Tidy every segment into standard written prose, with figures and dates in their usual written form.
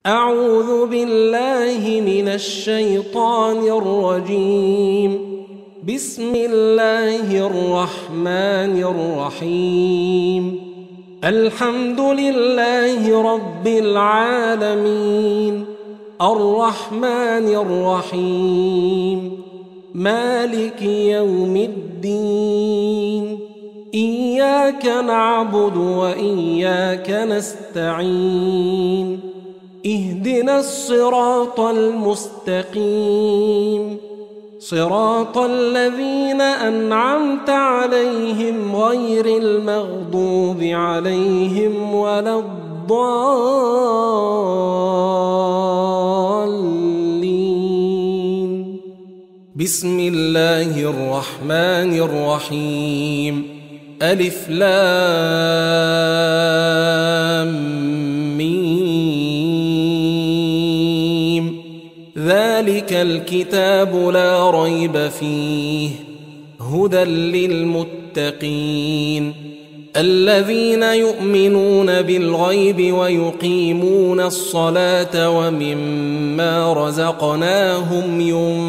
أعوذ بالله من الشيطان الرجيم. بسم الله الرحمن الرحيم. الحمد لله رب العالمين، الرحمن الرحيم، مالك يوم الدين. إياك نعبد وإياك نستعين. اهدنا الصراط المستقيم، صراط الذين أنعمت عليهم غير المغضوب عليهم ولا الضالين. بسم الله الرحمن الرحيم. ألف لام ميم. ذلك الكتاب لا ريب فيه هدى للمتقين الذين يؤمنون بالغيب ويقيمون الصلاة ومما رزقناهم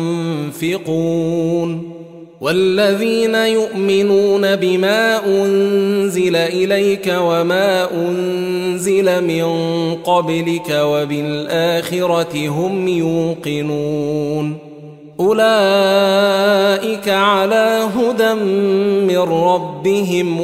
ينفقون والذين يؤمنون بما أنزل إليك وما أنزل من قبلك وبالآخرة هم يوقنون أولئك على هدى من ربهم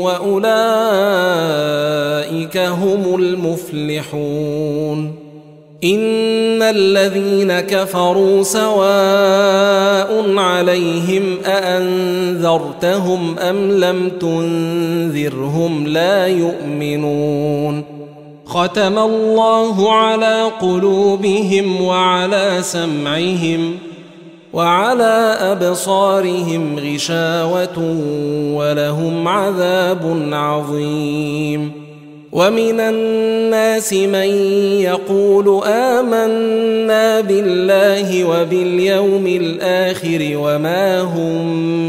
وأولئك هم المفلحون. إن الذين كفروا سواء عليهم أأنذرتهم أم لم تنذرهم لا يؤمنون. ختم الله على قلوبهم وعلى سمعهم وعلى أبصارهم غشاوة ولهم عذاب عظيم. ومن الناس من يقول آمنا بالله وباليوم الآخر وما هم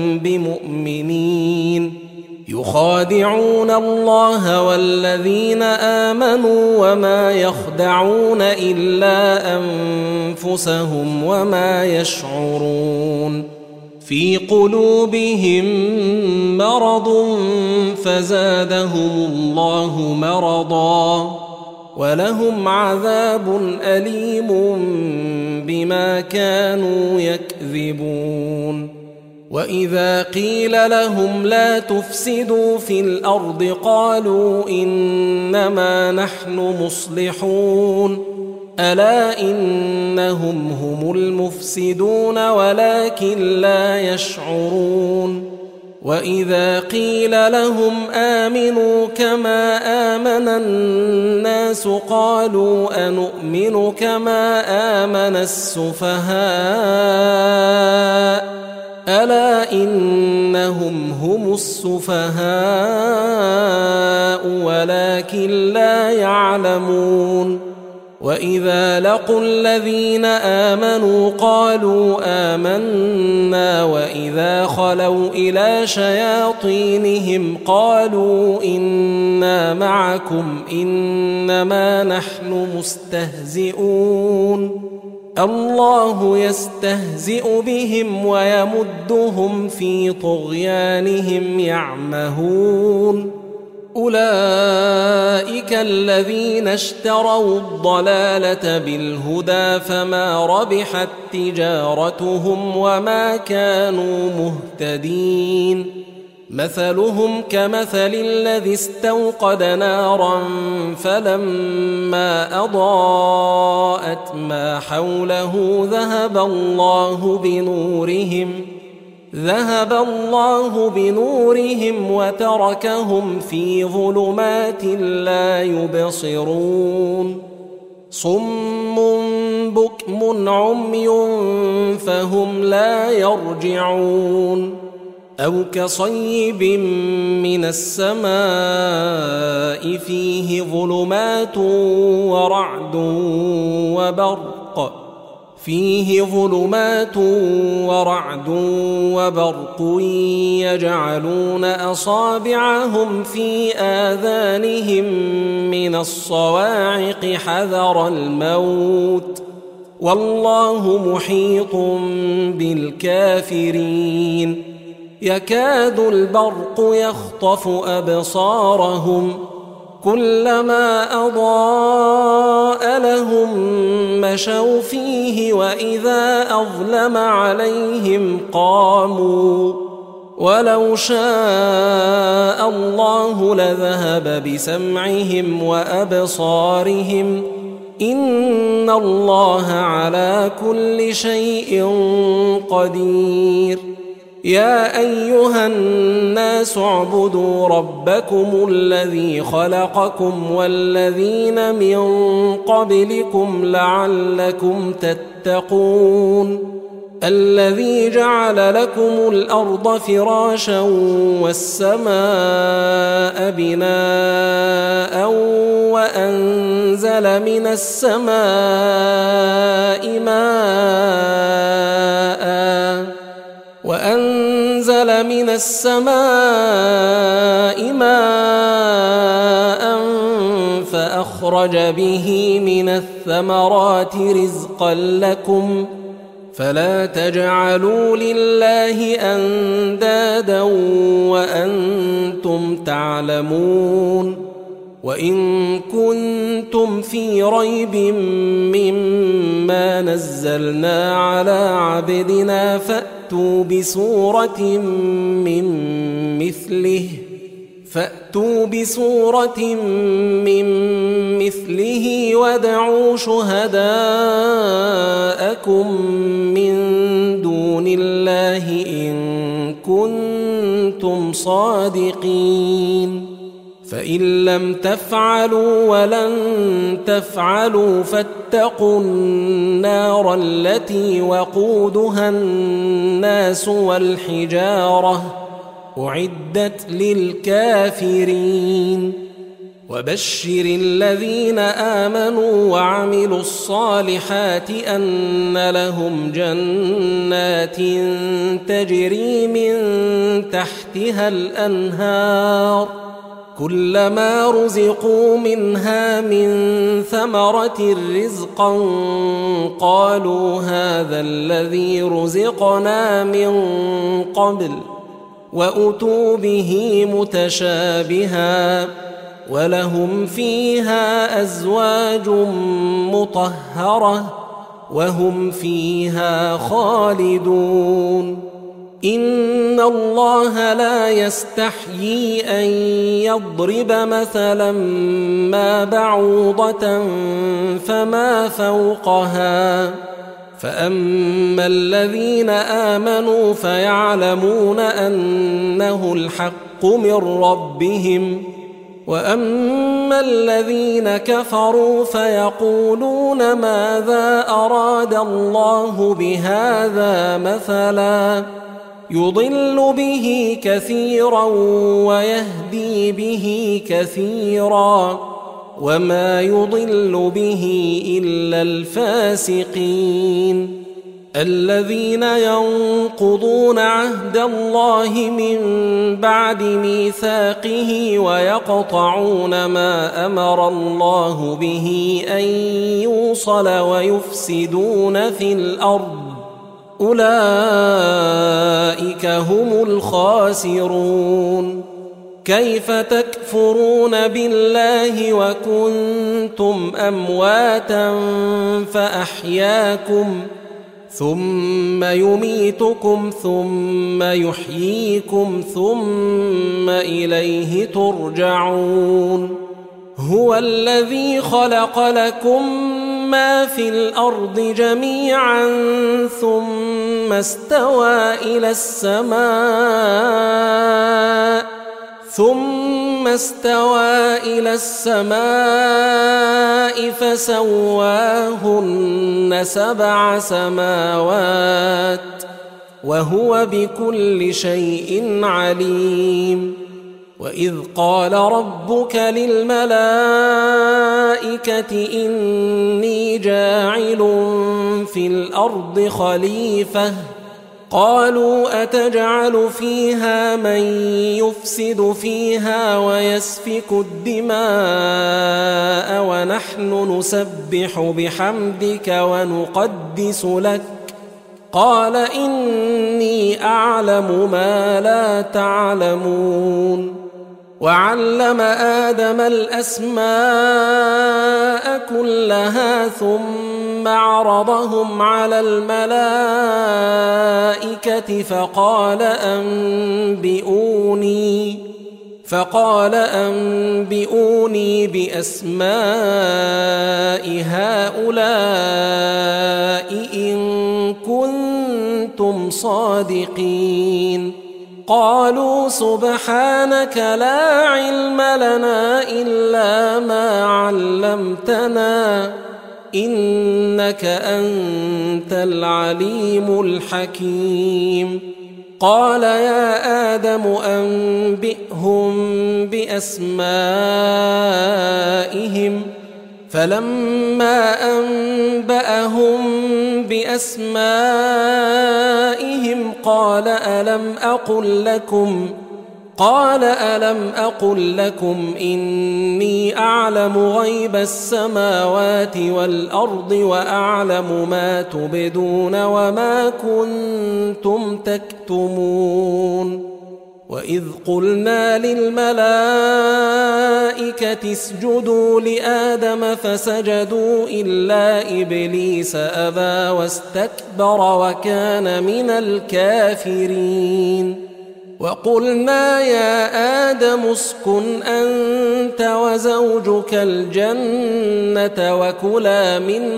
بمؤمنين يخادعون الله والذين آمنوا وما يخدعون إلا أنفسهم وما يشعرون. في قلوبهم مرض فزادهم الله مرضا ولهم عذاب أليم بما كانوا يكذبون. وإذا قيل لهم لا تفسدوا في الأرض قالوا إنما نحن مصلحون ألا إنهم هم المفسدون ولكن لا يشعرون. وإذا قيل لهم آمنوا كما آمن الناس قالوا أنؤمن كما آمن السفهاء ألا إنهم هم السفهاء ولكن لا يعلمون. وإذا لقوا الذين آمنوا قالوا آمنا وإذا خلوا إلى شياطينهم قالوا إنا معكم إنما نحن مستهزئون الله يستهزئ بهم ويمدهم في طغيانهم يعمهون. أولئك الذين اشتروا الضلالة بالهدى فما ربحت تجارتهم وما كانوا مهتدين. مثلهم كمثل الذي استوقد نارا فلما أضاءت ما حوله ذهب الله بنورهم وتركهم في ظلمات لا يبصرون. صم بكم عمي فهم لا يرجعون. أو كصيب من السماء فيه ظلمات ورعد وبرق فيه ظلمات ورعد وبرق يجعلون أصابعهم في آذانهم من الصواعق حذر الموت والله محيط بالكافرين يكاد البرق يخطف أبصارهم كلما أضاء لهم مشوا فيه وإذا أظلم عليهم قاموا ولو شاء الله لذهب بسمعهم وأبصارهم إن الله على كل شيء قدير يا أيها الناس اعبدوا ربكم الذي خلقكم والذين من قبلكم لعلكم تتقون الذي جعل لكم الأرض فراشا والسماء بناء وأنزل من السماء ماء فأخرج به من الثمرات رزقا لكم فلا تجعلوا لله أندادا وأنتم تعلمون وإن كنتم في ريب مما نزلنا على عبدنا فأتوا بسورة من مثله وادعوا شهداءكم من دون الله إن كنتم صادقين فإن لم تفعلوا ولن تفعلوا فاتقوا النار التي وقودها الناس والحجارة أعدت للكافرين وبشر الذين آمنوا وعملوا الصالحات أن لهم جنات تجري من تحتها الأنهار كلما رزقوا منها من ثمرة رزقا قالوا هذا الذي رزقنا من قبل وأتوا به متشابها ولهم فيها أزواج مطهرة وهم فيها خالدون إن الله لا يستحيي أن يضرب مثلا ما بعوضة فما فوقها فأما الذين آمنوا فيعلمون أنه الحق من ربهم وأما الذين كفروا فيقولون ماذا أراد الله بهذا مثلا يضل به كثيرا ويهدي به كثيرا وما يضل به إلا الفاسقين الذين ينقضون عهد الله من بعد ميثاقه ويقطعون ما أمر الله به أن يوصل ويفسدون في الأرض أولئك هم الخاسرون كيف تكفرون بالله وكنتم أمواتا فأحياكم ثم يميتكم ثم يحييكم ثم إليه ترجعون هو الذي خلق لكم ما في الأرض جميعا ثم استوى إلى السماء فسواهن 7 سماوات وهو بكل شيء عليم وإذ قال ربك للملائكة إني جاعل في الأرض خليفة قالوا أتجعل فيها من يفسد فيها ويسفك الدماء ونحن نسبح بحمدك ونقدس لك قال إني أعلم ما لا تعلمون وعلم آدم الأسماء كلها ثم عرضهم على الملائكة فقال أنبئوني بأسماء هؤلاء إن كنتم صادقين قالوا سبحانك لا علم لنا إلا ما علمتنا إنك أنت العليم الحكيم قال يا آدم أنبئهم بأسمائهم فلما أنبأهم بأسمائهم قال ألم أقل لكم إني أعلم غيب السماوات والأرض وأعلم ما تبدون وما كنتم تكتمون وإذ قلنا للملائكة اسجدوا لآدم فسجدوا إلا إبليس أبى واستكبر وكان من الكافرين وقلنا يا آدم اسكن أنت وزوجك الجنة وكلا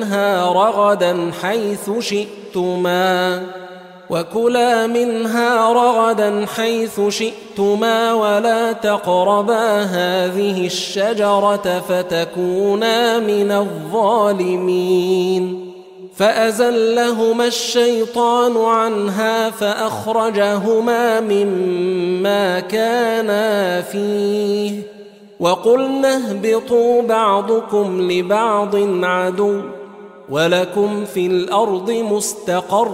منها رغدا حيث شئتما ولا تقربا هذه الشجرة فتكونا من الظالمين فأزلهما الشيطان عنها فأخرجهما مما كانا فيه وقلنا اهبطوا بعضكم لبعض عدو ولكم في الأرض مستقر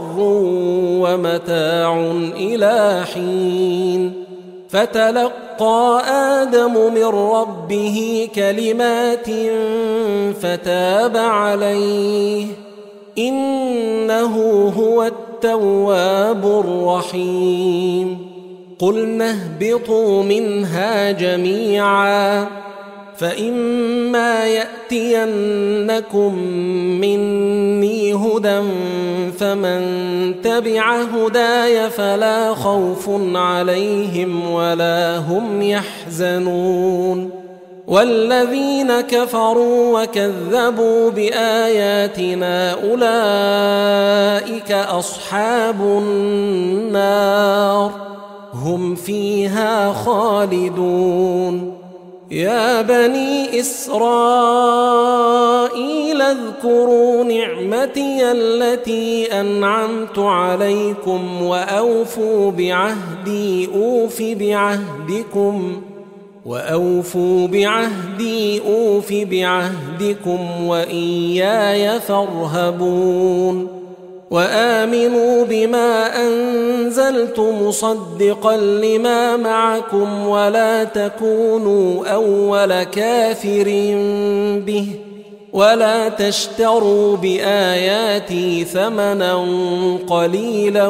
ومتاع إلى حين فتلقى آدم من ربه كلمات فتاب عليه إنه هو التواب الرحيم قلنا اهبطوا منها جميعا فإما يأتينكم مني هدى فمن تبع هداي فلا خوف عليهم ولا هم يحزنون والذين كفروا وكذبوا بآياتنا أولئك أصحاب النار هم فيها خالدون يا بني إسرائيل اذكروا نعمتي التي أنعمت عليكم وأوفوا بعهدي أوف بعهدكم وإياي فارهبون وآمنوا بما أنزلت مصدقا لما معكم ولا تكونوا أول كافر به ولا تشتروا بآياتي ثمنا قليلا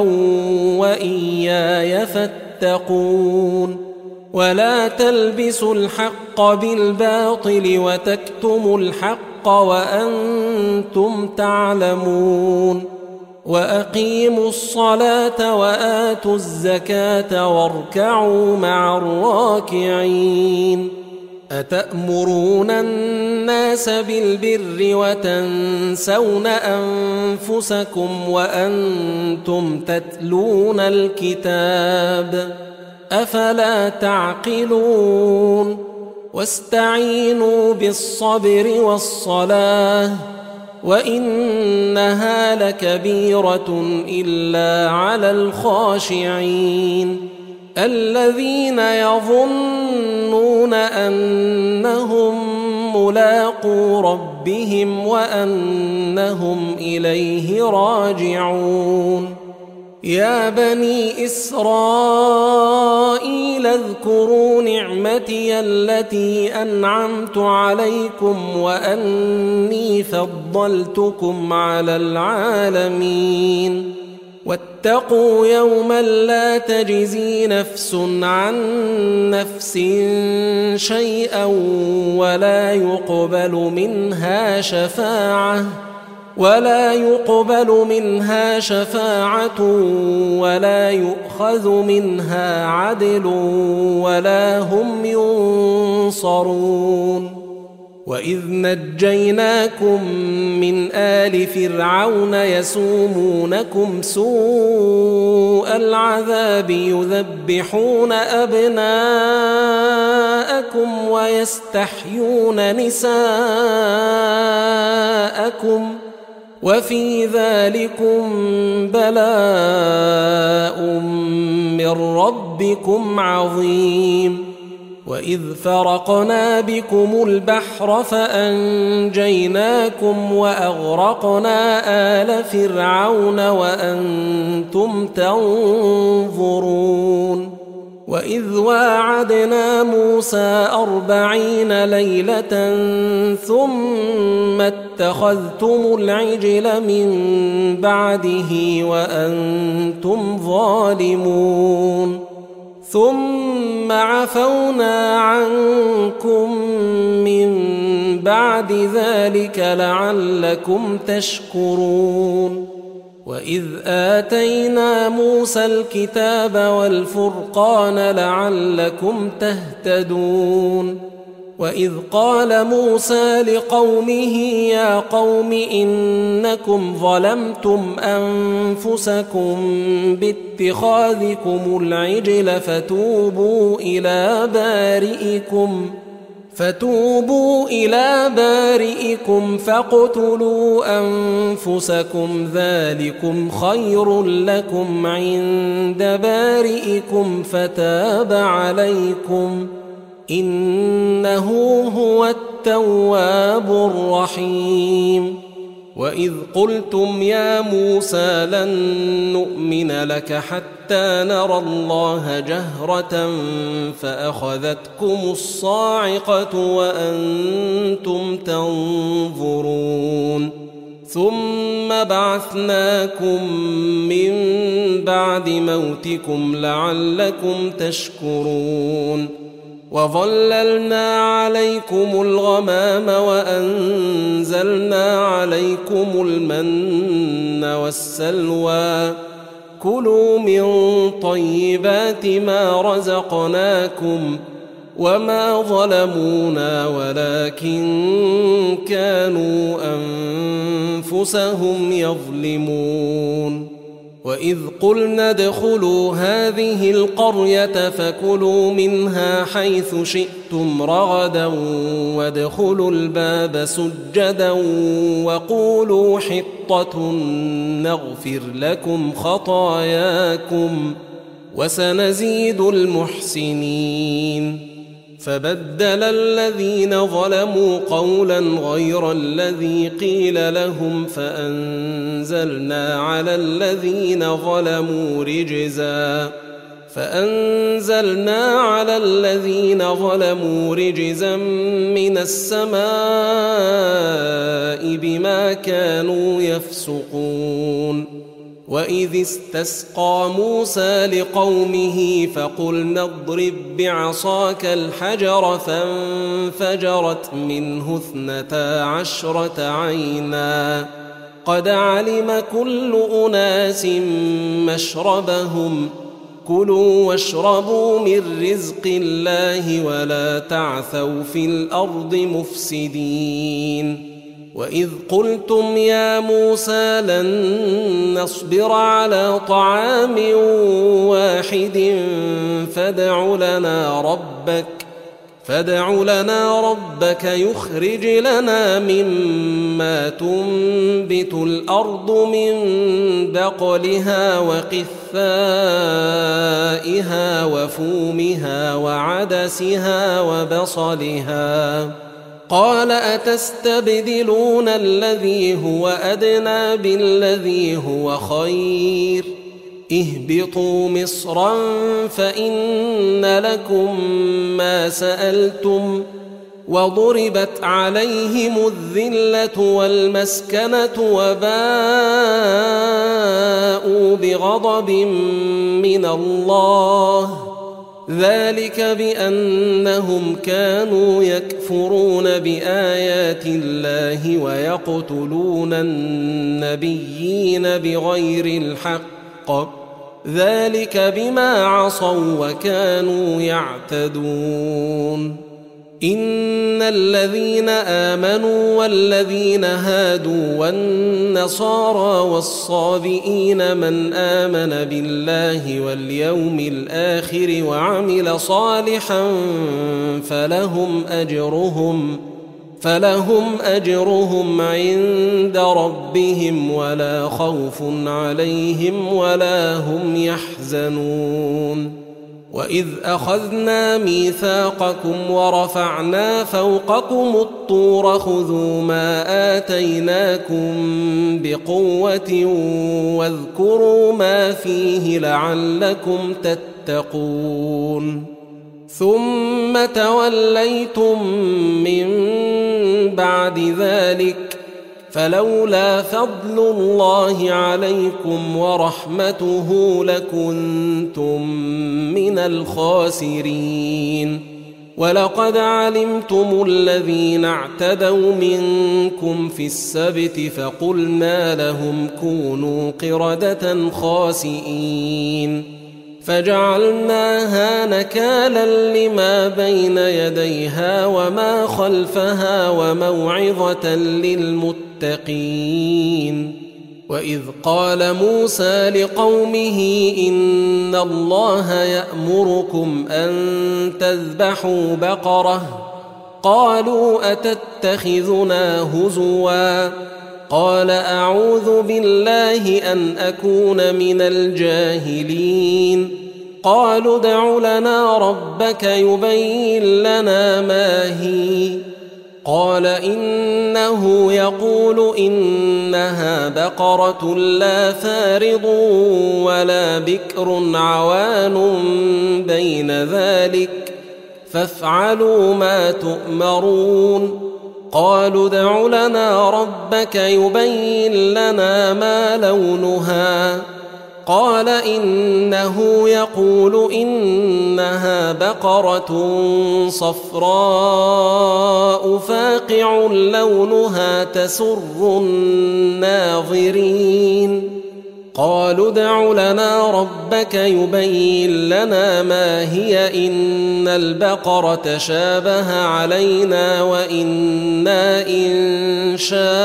وإياي فاتقون ولا تلبسوا الحق بالباطل وتكتموا الحق وأنتم تعلمون وأقيموا الصلاة وآتوا الزكاة واركعوا مع الراكعين أتأمرون الناس بالبر وتنسون أنفسكم وأنتم تتلون الكتاب أفلا تعقلون واستعينوا بالصبر والصلاة وإنها لكبيرة إلا على الخاشعين الذين يظنون أنهم ملاقو ربهم وأنهم إليه راجعون. يا بني إسرائيل اذكروا نعمتي التي أنعمت عليكم وأني فضلتكم على العالمين. واتقوا يوما لا تجزي نفس عن نفس شيئا ولا يقبل منها شفاعة ولا يؤخذ منها عدل ولا هم ينصرون. وإذ نجيناكم من آل فرعون يسومونكم سوء العذاب يذبحون أبناءكم ويستحيون نساءكم وفي ذلكم بلاء من ربكم عظيم. وإذ فرقنا بكم البحر فأنجيناكم وأغرقنا آل فرعون وأنتم تنظرون. وإذ واعدنا موسى 40 ليلة ثم اتخذتم العجل من بعده وأنتم ظالمون ثم عفونا عنكم من بعد ذلك لعلكم تشكرون. وإذ آتينا موسى الكتاب والفرقان لعلكم تهتدون. وإذ قال موسى لقومه يا قوم إنكم ظلمتم أنفسكم باتخاذكم العجل فتوبوا إلى بارئكم فاقتلوا أنفسكم ذلكم خير لكم عند بارئكم فتاب عليكم إنه هو التواب الرحيم. وإذ قلتم يا موسى لن نؤمن لك حتى نرى الله جهرة فأخذتكم الصاعقة وأنتم تنظرون ثم بعثناكم من بعد موتكم لعلكم تشكرون. وظللنا عليكم الغمام وأنزلنا عليكم المن والسلوى كلوا من طيبات ما رزقناكم وما ظلمونا ولكن كانوا أنفسهم يظلمون. وإذ قلنا ادخلوا هذه القرية فكلوا منها حيث شئتم رغدا وادخلوا الباب سجدا وقولوا حطة نغفر لكم خطاياكم وسنزيد المحسنين. فبدل الذين ظلموا قولا غير الذي قيل لهم فأنزلنا على الذين ظلموا رجزا من السماء بما كانوا يفسقون. وإذ استسقى موسى لقومه فقلنا اضرب بعصاك الحجر فانفجرت منه 12 عينا قد علم كل أناس مشربهم كلوا واشربوا من رزق الله ولا تعثوا في الأرض مفسدين. وإذ قلتم يا موسى لن نصبر على طعام واحد فادع لنا ربك يخرج لنا مما تنبت الأرض من بقلها وقثائها وفومها وعدسها وبصلها قال أتستبدلون الذي هو أدنى بالذي هو خير اهبطوا مصرا فإن لكم ما سألتم وضربت عليهم الذلة والمسكنة وباءوا بغضب من الله ذلك بأنهم كانوا يكفرون بآيات الله ويقتلون النبيين بغير الحق ذلك بما عصوا وكانوا يعتدون إن الذين آمنوا والذين هادوا والنصارى والصابئين من آمن بالله واليوم الآخر وعمل صالحا فلهم أجرهم عند ربهم ولا خوف عليهم ولا هم يحزنون وإذ أخذنا ميثاقكم ورفعنا فوقكم الطور خذوا ما آتيناكم بقوة واذكروا ما فيه لعلكم تتقون ثم توليتم من بعد ذلك فلولا فضل الله عليكم ورحمته لكنتم من الخاسرين ولقد علمتم الذين اعتدوا منكم في السبت فقلنا لهم كونوا قردة خاسئين فجعلناها نكالا لما بين يديها وما خلفها وموعظة للمتقين وإذ قال موسى لقومه إن الله يأمركم أن تذبحوا بقرة قالوا أتتخذنا هزوا قال أعوذ بالله أن أكون من الجاهلين قالوا ادع لنا ربك يبين لنا ما هي قال إنه يقول إنها بقرة لا فارض ولا بكر عوان بين ذلك فافعلوا ما تؤمرون قالوا ادع لنا ربك يبين لنا ما لونها قال إنه يقول إنها بقرة صفراء فاقع لونها تسر الناظرين قالوا ادع لنا ربك يبين لنا ما هي إن البقرة شابه علينا وإنا إن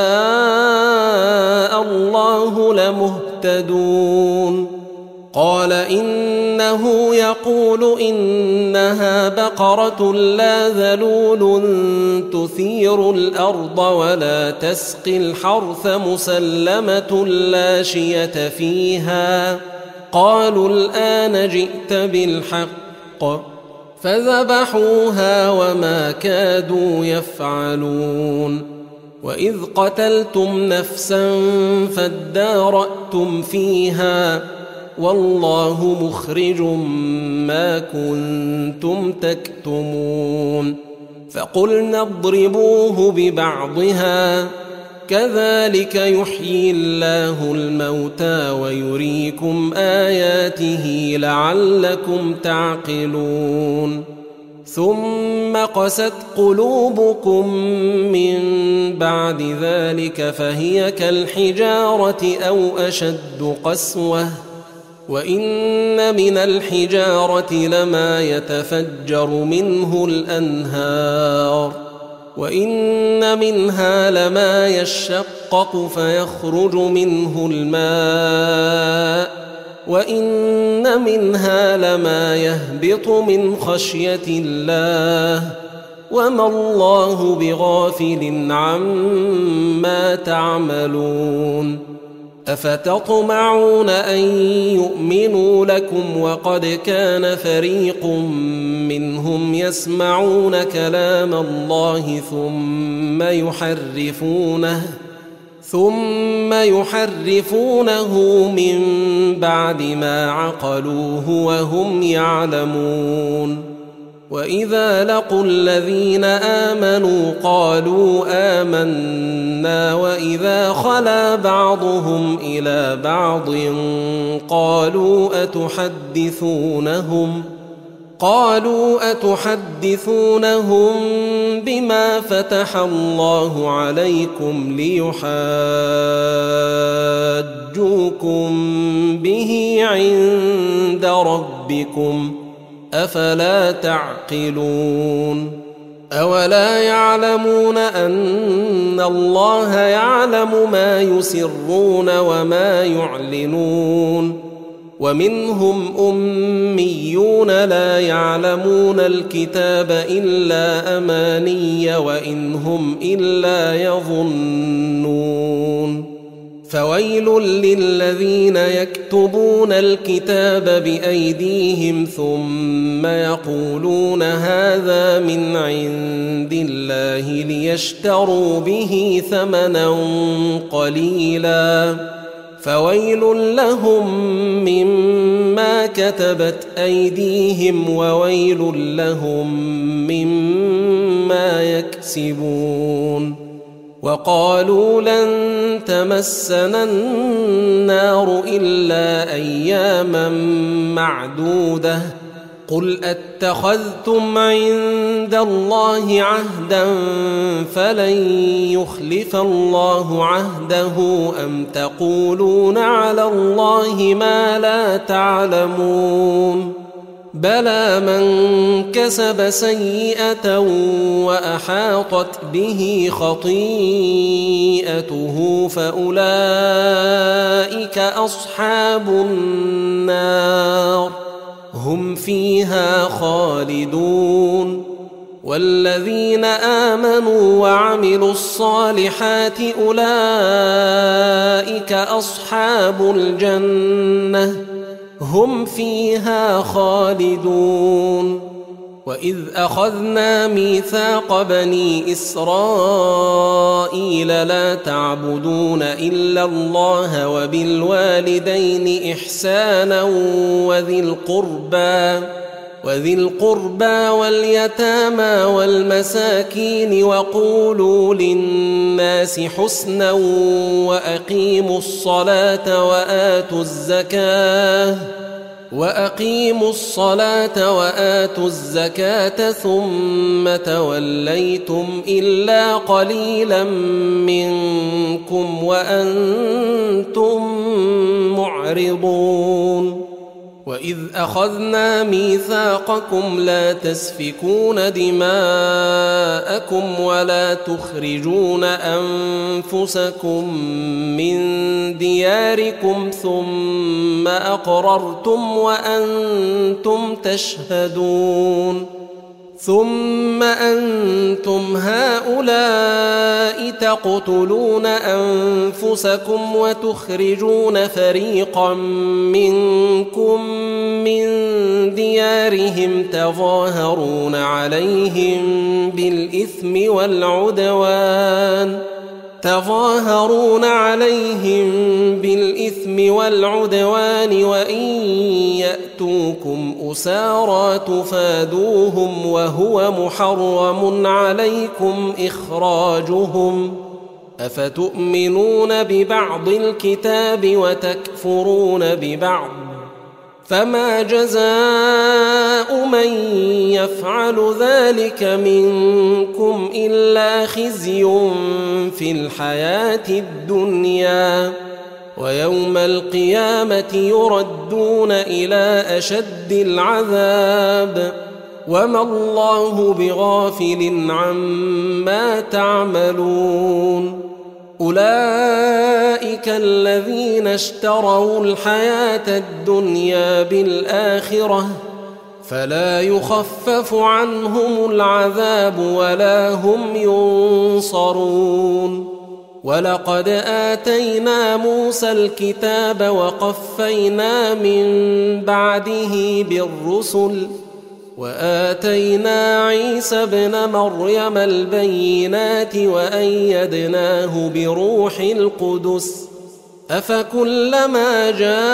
شاء الله لمهتدون قال إنه يقول إنها بقرة لا ذلول تثير الأرض ولا تسقي الحرث مسلمة لا شية فيها قالوا الآن جئت بالحق فذبحوها وما كادوا يفعلون وإذ قتلتم نفسا فادارأتم فيها والله مخرج ما كنتم تكتمون فقلنا اضربوه ببعضها كذلك يحيي الله الموتى ويريكم آياته لعلكم تعقلون ثم قست قلوبكم من بعد ذلك فهي كالحجارة أو أشد قسوة وإن من الحجارة لما يتفجر منه الأنهار وإن منها لما يشقق فيخرج منه الماء وإن منها لما يهبط من خشية الله وما الله بغافل عما تعملون أفتطمعون أن يؤمنوا لكم وقد كان فريق منهم يسمعون كلام الله ثم يحرفونه من بعد ما عقلوه وهم يعلمون وإذا لقوا الذين آمنوا قالوا آمنا وإذا خلا بعضهم إلى بعض قالوا أتحدثونهم بما فتح الله عليكم ليحاجوكم به عند ربكم أفلا تعقلون أولا يعلمون أن الله يعلم ما يسرون وما يعلنون ومنهم أميون لا يعلمون الكتاب إلا أماني وإن هم إلا يظنون فويل للذين يكتبون الكتاب بأيديهم ثم يقولون هذا من عند الله ليشتروا به ثمنا قليلا فويل لهم مما كتبت أيديهم وويل لهم مما يكسبون وقالوا لن تمسنا النار إلا أياما معدودة قل أتخذتم عند الله عهدا فلن يخلف الله عهده أم تقولون على الله ما لا تعلمون بلى من كسب سيئة وأحاطت به خطيئته فأولئك أصحاب النار هم فيها خالدون والذين آمنوا وعملوا الصالحات أولئك أصحاب الجنة هم فيها خالدون وإذ أخذنا ميثاق بني إسرائيل لا تعبدون إلا الله وبالوالدين إحسانا وذي القربى واليتامى والمساكين وقولوا للناس حسنا وأقيموا الصلاة وآتوا الزكاة ثم توليتم إلا قليلا منكم وأنتم معرضون وإذ أخذنا ميثاقكم لا تسفكون دماءكم ولا تخرجون أنفسكم من دياركم ثم أقررتم وأنتم تشهدون ثم أنتم هؤلاء تقتلون أنفسكم وتخرجون فريقا منكم من ديارهم تظاهرون عليهم بالإثم والعدوان وإن يأتوكم أسارى تفادوهم وهو محرم عليكم إخراجهم أفتؤمنون ببعض الكتاب وتكفرون ببعض فما جزاء من يفعل ذلك منكم إلا خزي في الحياة الدنيا ويوم القيامة يردون إلى أشد العذاب وما الله بغافل عما تعملون أولئك الذين اشتروا الحياة الدنيا بالآخرة فلا يخفف عنهم العذاب ولا هم ينصرون ولقد آتينا موسى الكتاب وقفينا من بعده بالرسل وآتينا عيسى ابن مريم البينات وأيدناه بروح القدس أفكلما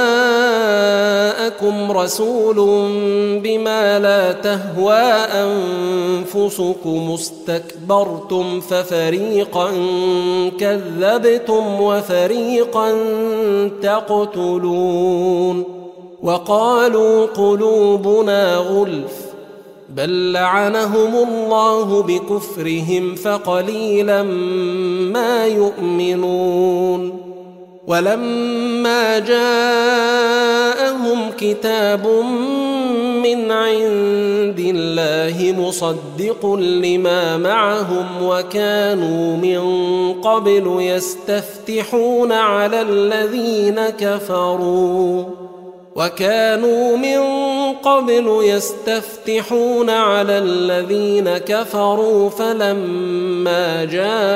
جاءكم رسول بما لا تهوى أنفسكم استكبرتم ففريقا كذبتم وفريقا تقتلون وقالوا قلوبنا غلف بل لعنهم الله بكفرهم فقليلا ما يؤمنون ولما جاءهم كتاب من عند الله مصدق لما معهم وكانوا من قبل يستفتحون على الذين كفروا فلما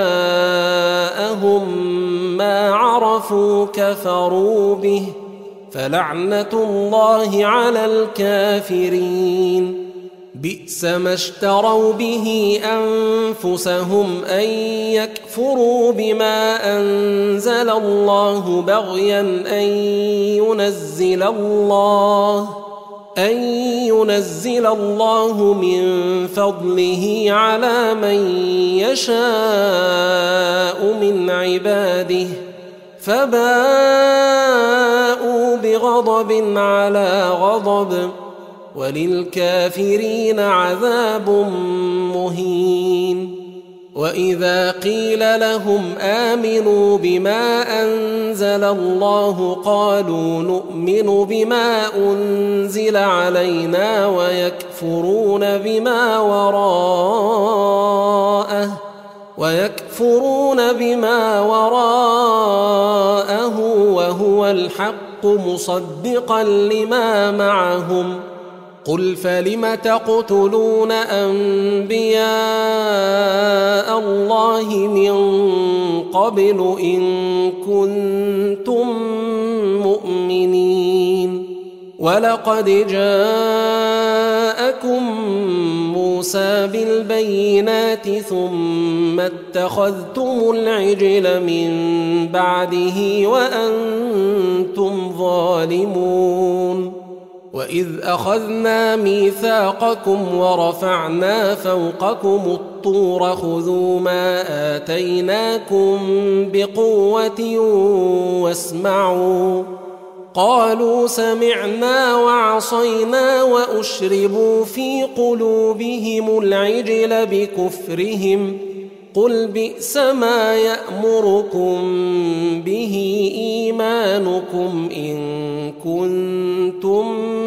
جاءهم ما عرفوا كفروا به فلعنة الله على الكافرين بئس ما اشتروا به أنفسهم أن يكفروا بما أنزل الله بغيا أن ينزل الله من فضله على من يشاء من عباده فباءوا بغضب على غضب وللكافرين عذاب مهين وإذا قيل لهم آمنوا بما أنزل الله قالوا نؤمن بما أنزل علينا ويكفرون بما وراءه وهو الحق مصدقا لما معهم قل فلم تقتلون أنبياء الله من قبل إن كنتم مؤمنين ولقد جاءكم موسى بالبينات ثم اتخذتم العجل من بعده وأنتم ظالمون وإذ أخذنا ميثاقكم ورفعنا فوقكم الطور خذوا ما آتيناكم بقوة واسمعوا قالوا سمعنا وعصينا وأشربوا في قلوبهم العجل بكفرهم قل بئس ما يأمركم به إيمانكم إن كنتم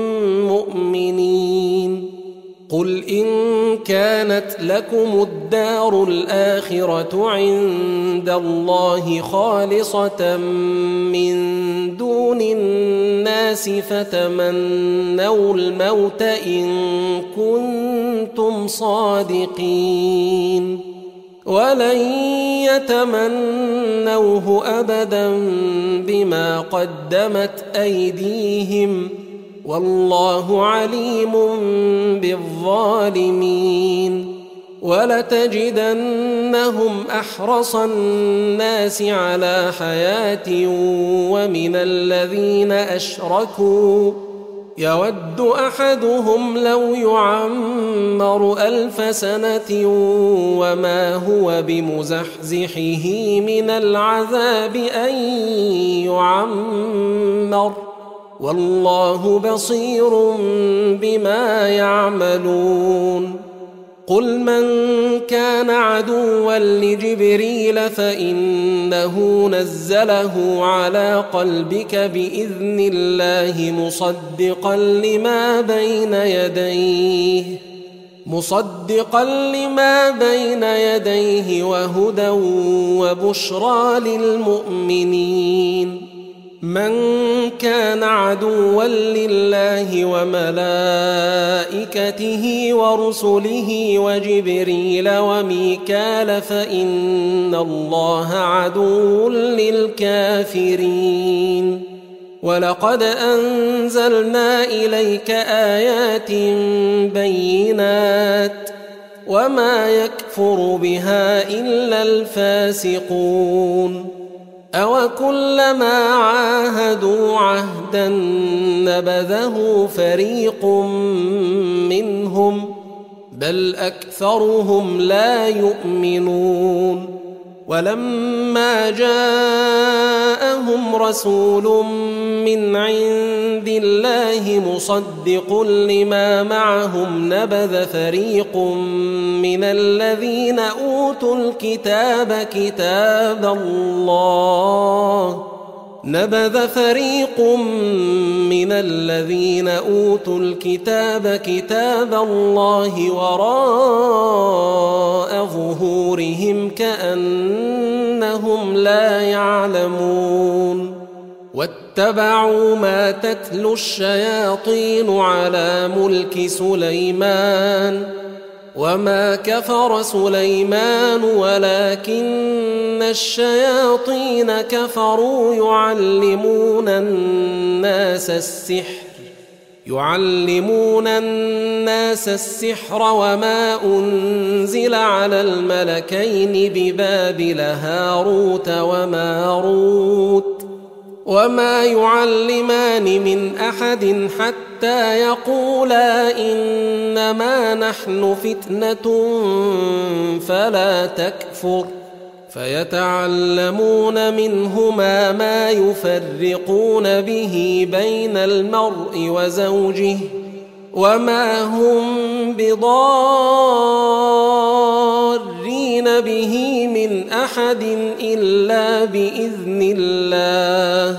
مؤمنين قل إن كانت لكم الدار الآخرة عند الله خالصة من دون الناس فتمنوا الموت إن كنتم صادقين ولن يتمنوه أبدا بما قدمت أيديهم والله عليم بالظالمين ولتجدنهم أحرص الناس على حياة ومن الذين أشركوا يود أحدهم لو يعمر 1000 سنة وما هو بمزحزحه من العذاب أن يعمر والله بصير بما يعملون قل من كان عدوا لجبريل فإنه نزله على قلبك بإذن الله مصدقا لما بين يديه وهدى وبشرى للمؤمنين من كان عدوا لله وملائكته ورسله وجبريل وميكال فإن الله عدو للكافرين ولقد أنزلنا إليك آيات بينات وما يكفر بها إلا الفاسقون أوكلما عاهدوا عهدا نبذه فريق منهم بل أكثرهم لا يؤمنون ولما جاءهم رسول من عند الله مصدق لما معهم نبذ فريق من الذين أوتوا الكتاب كتاب الله وراء ظهورهم كأنهم لا يعلمون واتبعوا ما تتلو الشياطين على ملك سليمان وما كفر سليمان ولكن الشياطين كفروا يعلمون الناس السحر وما أنزل على الملكين ببابل هاروت وماروت وما يعلمان من أحد حتى يقولا إنما نحن فتنة فلا تكفر فيتعلمون منهما ما يفرقون به بين المرء وزوجه وما هم بضارين به من أحد إلا بإذن الله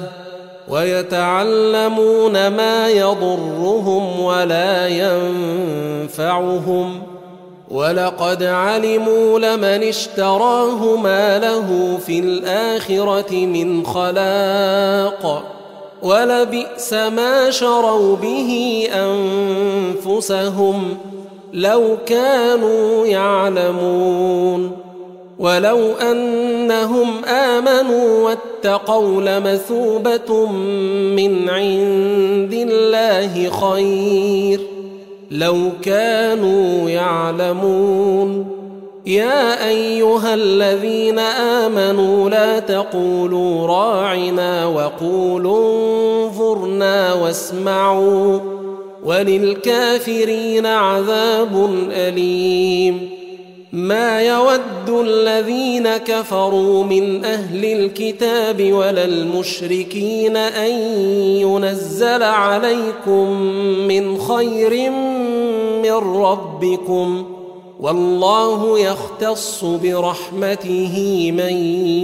ويتعلمون ما يضرهم ولا ينفعهم ولقد علموا لمن اشتراه ما له في الآخرة من خلاق ولبئس ما شروا به أنفسهم لو كانوا يعلمون ولو أنهم آمنوا واتقوا لمثوبة من عند الله خير لو كانوا يعلمون يا أيها الذين آمنوا لا تقولوا راعنا وقولوا انظرنا واسمعوا وللكافرين عذاب أليم ما يود الذين كفروا من أهل الكتاب ولا المشركين أن ينزل عليكم من خير من ربكم والله يختص برحمته من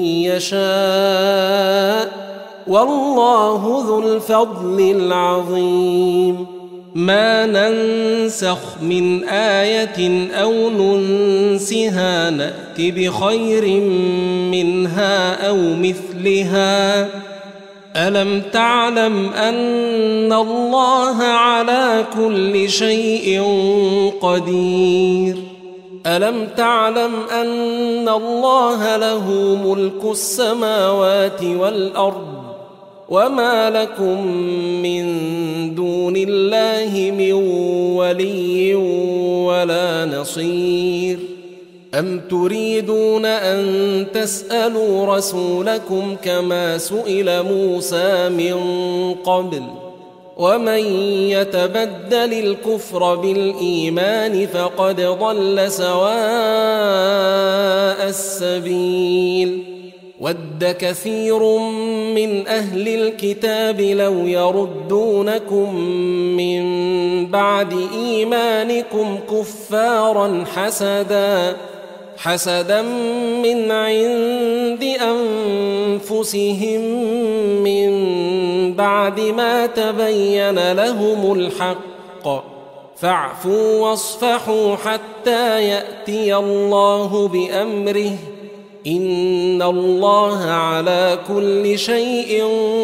يشاء والله ذو الفضل العظيم ما ننسخ من آية أو ننسها نأت بخير منها أو مثلها ألم تعلم أن الله على كل شيء قدير ألم تعلم أن الله له ملك السماوات والأرض وما لكم من دون الله من ولي ولا نصير أم تريدون أن تسألوا رسولكم كما سئل موسى من قبل ومن يتبدل الكفر بالإيمان فقد ضل سواء السبيل ود كثير من أهل الكتاب لو يردونكم من بعد إيمانكم كفارا حسدا من عند أنفسهم من بعد ما تبين لهم الحق فاعفوا واصفحوا حتى يأتي الله بأمره إن الله على كل شيء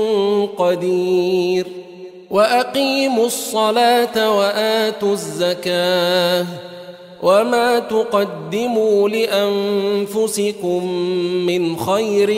قدير وأقيموا الصلاة وآتوا الزكاة وما تقدموا لأنفسكم من خير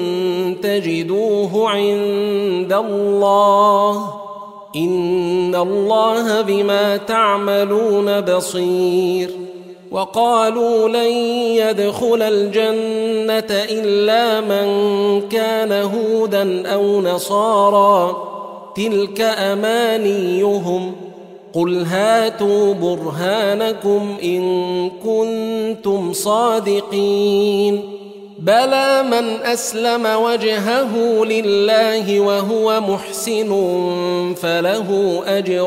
تجدوه عند الله إن الله بما تعملون بصير وقالوا لن يدخل الجنة إلا من كان هودا أو نصارى تلك أمانيهم قل هاتوا برهانكم إن كنتم صادقين بلى من أسلم وجهه لله وهو محسن فله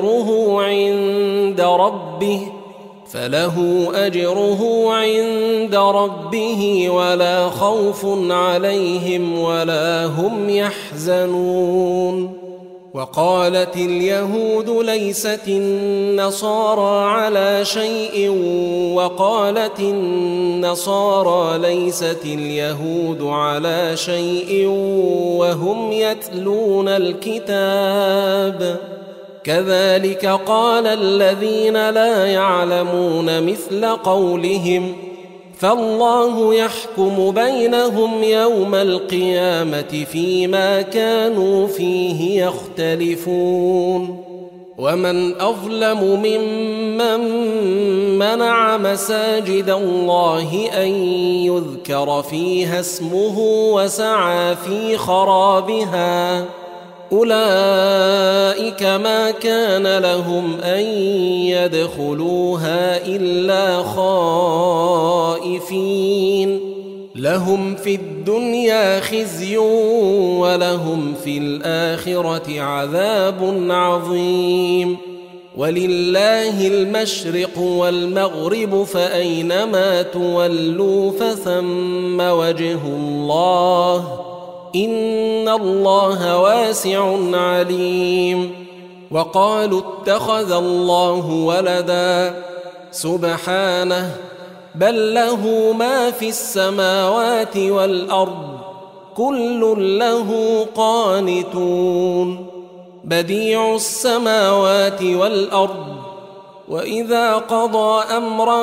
أجره عند ربه ولا خوف عليهم ولا هم يحزنون وقالت اليهود ليست النصارى على شيء وقالت النصارى ليست اليهود على شيء وهم يتلون الكتاب كذلك قال الذين لا يعلمون مثل قولهم فالله يحكم بينهم يوم القيامة فيما كانوا فيه يختلفون ومن أظلم ممن منع مساجد الله أن يذكر فيها اسمه وسعى في خرابها أولئك ما كان لهم أن يدخلوها إلا خائفين لهم في الدنيا خزي ولهم في الآخرة عذاب عظيم ولله المشرق والمغرب فأينما تولوا فثم وجه الله إن الله واسع عليم وقالوا اتخذ الله ولدا سبحانه بل له ما في السماوات والأرض كل له قانتون بديع السماوات والأرض وإذا قضى أمرا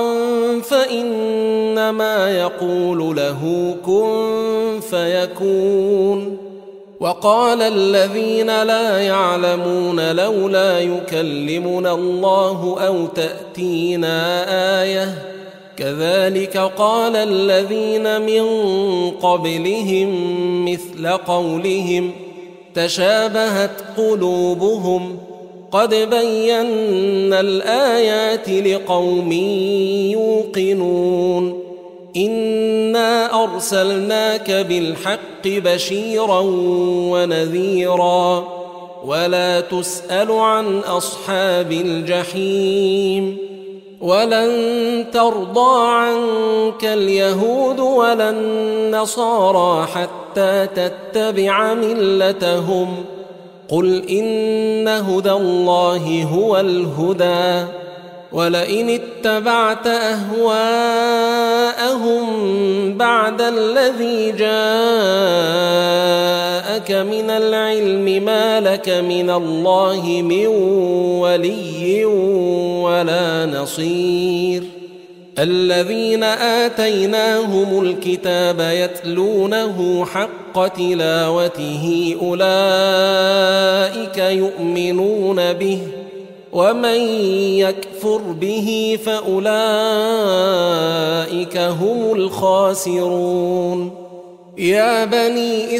فإنما يقول له كن فيكون وقال الذين لا يعلمون لولا يكلمنا الله أو تأتينا آية كذلك قال الذين من قبلهم مثل قولهم تشابهت قلوبهم قد بينا الآيات لقوم يوقنون إنا أرسلناك بالحق بشيرا ونذيرا ولا تسأل عن أصحاب الجحيم ولن ترضى عنك اليهود ولا النصارى حتى تتبع ملتهم قل إن هدى الله هو الهدى ولئن اتبعت أهواءهم بعد الذي جاءك من العلم ما لك من الله من ولي ولا نصير الذين آتيناهم الكتاب يتلونه حق تلاوته أولئك يؤمنون به ومن يكفر به فأولئك هم الخاسرون يا بني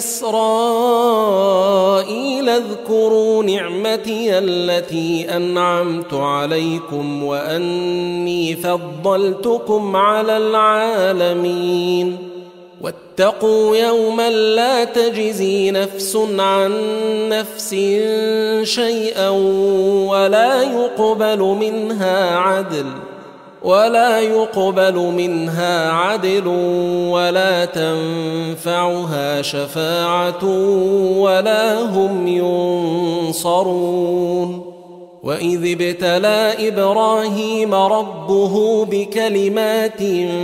إسرائيل اذكروا نعمتي التي أنعمت عليكم وأني فضلتكم على العالمين واتقوا يوما لا تجزي نفس عن نفس شيئا ولا يقبل منها عدل ولا تنفعها شفاعة ولا هم ينصرون وإذ ابتلى إبراهيم ربه بكلمات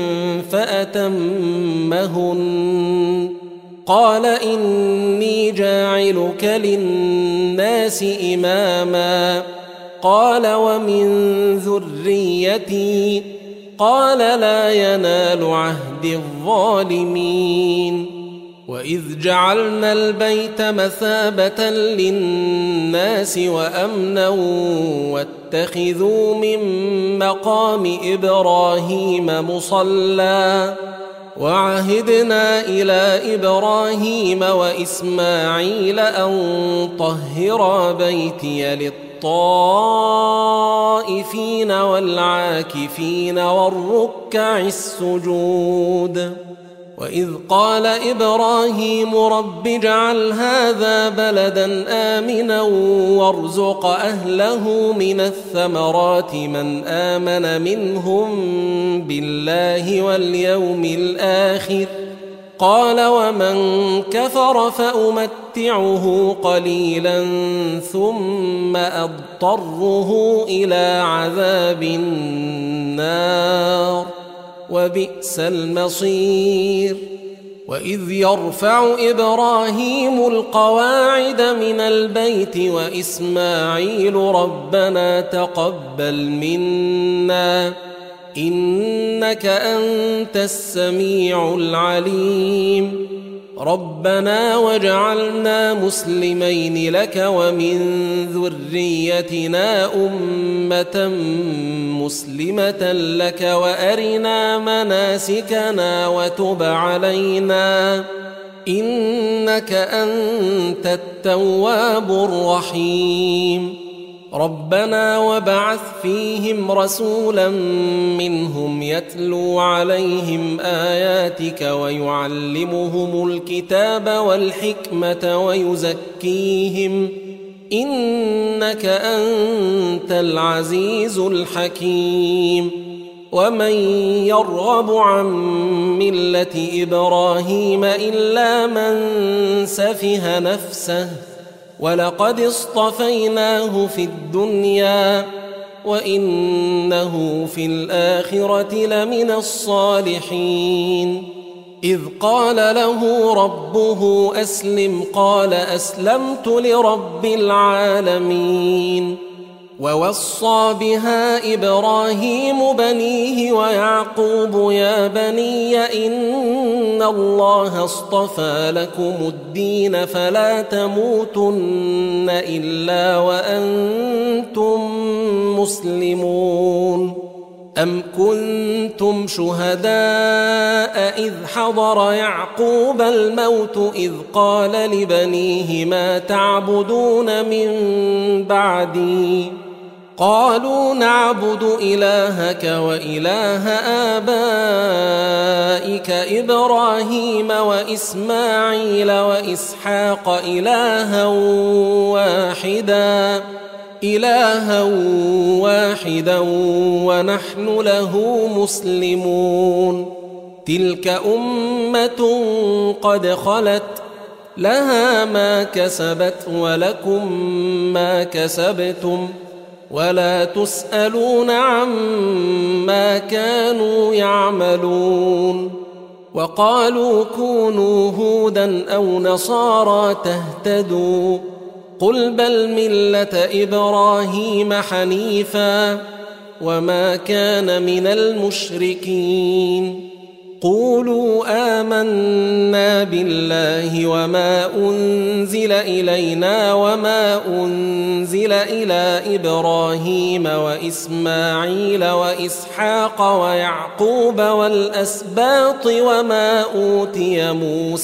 فأتمهن قال إني جاعلك للناس إماما قال ومن ذريتي قال لا ينال عهد الظالمين وإذ جعلنا البيت مثابة للناس وأمنا واتخذوا من مقام إبراهيم مصلى وعهدنا إلى إبراهيم وإسماعيل أن طهرا بيتي للطائفين والعاكفين والركع السجود وإذ قال إبراهيم رب اجعل هذا بلدا آمنا وارزق أهله من الثمرات من آمن منهم بالله واليوم الآخر قال ومن كفر فأمتعه قليلا ثم أضطره إلى عذاب النار وبئس المصير وإذ يرفع إبراهيم القواعد من البيت وإسماعيل ربنا تقبل منا إنك أنت السميع العليم ربنا واجعلنا مسلمين لك ومن ذريتنا أمة مسلمة لك وأرنا مناسكنا وتب علينا إنك أنت التواب الرحيم ربنا وابعث فيهم رسولا منهم يتلو عليهم آياتك ويعلمهم الكتاب والحكمة ويزكيهم إنك أنت العزيز الحكيم ومن يرغب عن ملة إبراهيم إلا من سفه نفسه ولقد اصطفيناه في الدنيا وإنه في الآخرة لمن الصالحين إذ قال له ربه أسلم قال أسلمت لرب العالمين ووصى بها إبراهيم بنيه ويعقوب يا بني إن الله اصطفى لكم الدين فلا تموتن إلا وأنتم مسلمون أم كنتم شهداء إذ حضر يعقوب الموت إذ قال لبنيه ما تعبدون من بعدي قالوا نعبد إلهك وإله آبائك إبراهيم وإسماعيل وإسحاق إلها واحدا ونحن له مسلمون تلك أمة قد خلت لها ما كسبت ولكم ما كسبتم ولا تسألون عما كانوا يعملون وقالوا كونوا هودا أو نصارى تهتدوا قل بل ملة إبراهيم حنيفا وما كان من المشركين قولوا آمنا بالله وما أنزل إلينا وما أنزل إلى إبراهيم وإسماعيل وإسحاق ويعقوب والأسباط وما أوتي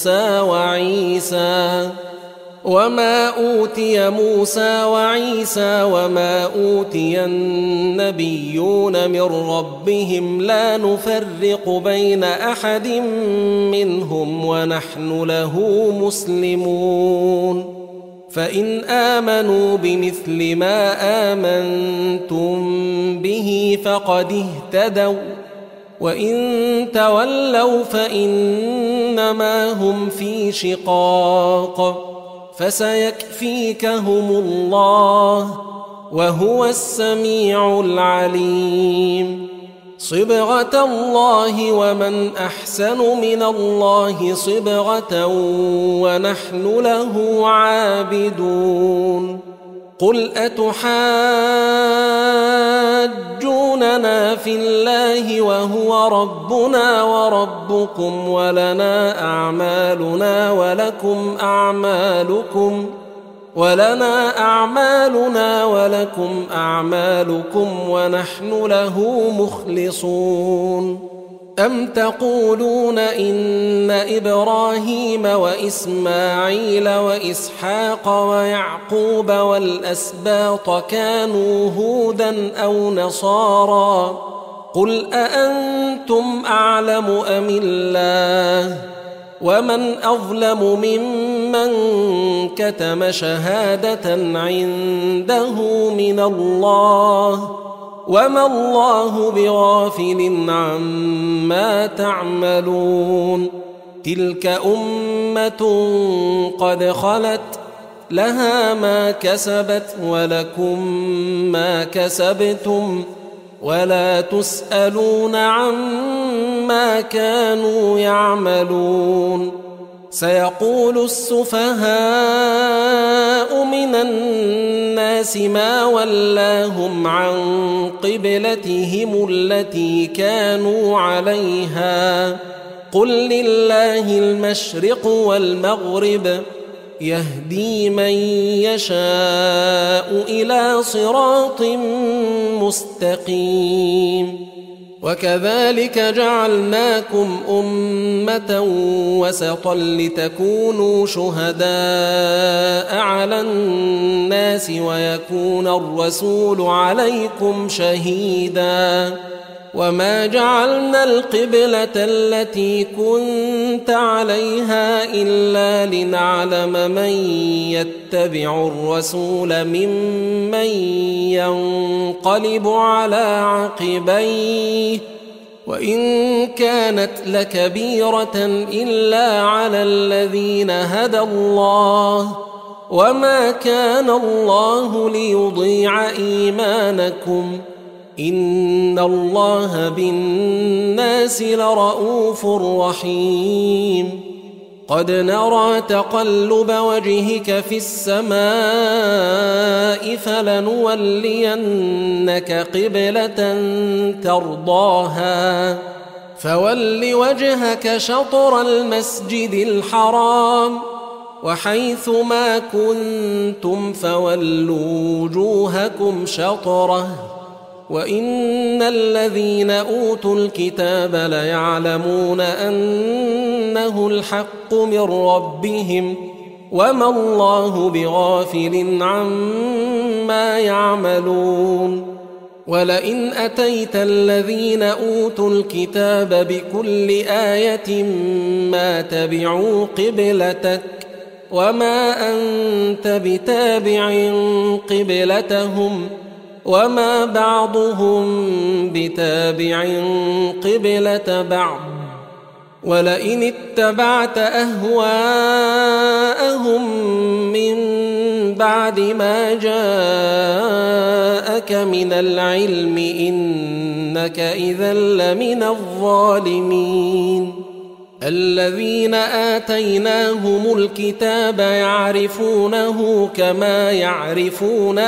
موسى وعيسى وما أوتي النبيون من ربهم لا نفرق بين أحد منهم ونحن له مسلمون فإن آمنوا بمثل ما آمنتم به فقد اهتدوا وإن تولوا فإنما هم في شقاق فسيكفيكهم الله وهو السميع العليم. صبغة الله ومن أحسن من الله صبغة ونحن له عابدون. قل أتحاجوننا في الله وهو ربنا وربكم ولنا أعمالنا ولكم أعمالكم ونحن له مخلصون. أم تقولون إن إبراهيم وإسماعيل وإسحاق ويعقوب والأسباط كانوا هودا أو نصارى؟ قل أأنتم أعلم أم الله؟ ومن أظلم ممن كتم شهادة عنده من الله وما الله بغافل عما تعملون. تلك أمة قد خلت لها ما كسبت ولكم ما كسبتم ولا تسألون عما كانوا يعملون. سيقول السفهاء من الناس ما ولاهم عن قبلتهم التي كانوا عليها قل لله المشرق والمغرب يهدي من يشاء إلى صراط مستقيم. وكذلك جعلناكم أمة وسطا لتكونوا شهداء على الناس ويكون الرسول عليكم شهيدا. وما جعلنا القبلة التي كنت عليها إلا لنعلم من يتبع الرسول ممن ينقلب على عقبيه وإن كانت لكبيرة إلا على الذين هدى الله وما كان الله ليضيع إيمانكم إن الله بالناس لرؤوف رحيم. قد نرى تقلب وجهك في السماء فلنولينك قبلة ترضاها فول وجهك شطر المسجد الحرام وحيث ما كنتم فولوا وجوهكم شطره وإن الذين أوتوا الكتاب ليعلمون أنه الحق من ربهم وما الله بغافل عما يعملون. ولئن أتيت الذين أوتوا الكتاب بكل آية ما تبعوا قبلتك وما أنت بتابع قبلتهم وما بعضهم بتابع قبلة بعض. ولئن اتبعت أهواءهم من بعد ما جاءك من العلم إنك إذا لمن الظالمين. الذين آتيناهم الكتاب يعرفونه كما يعرفون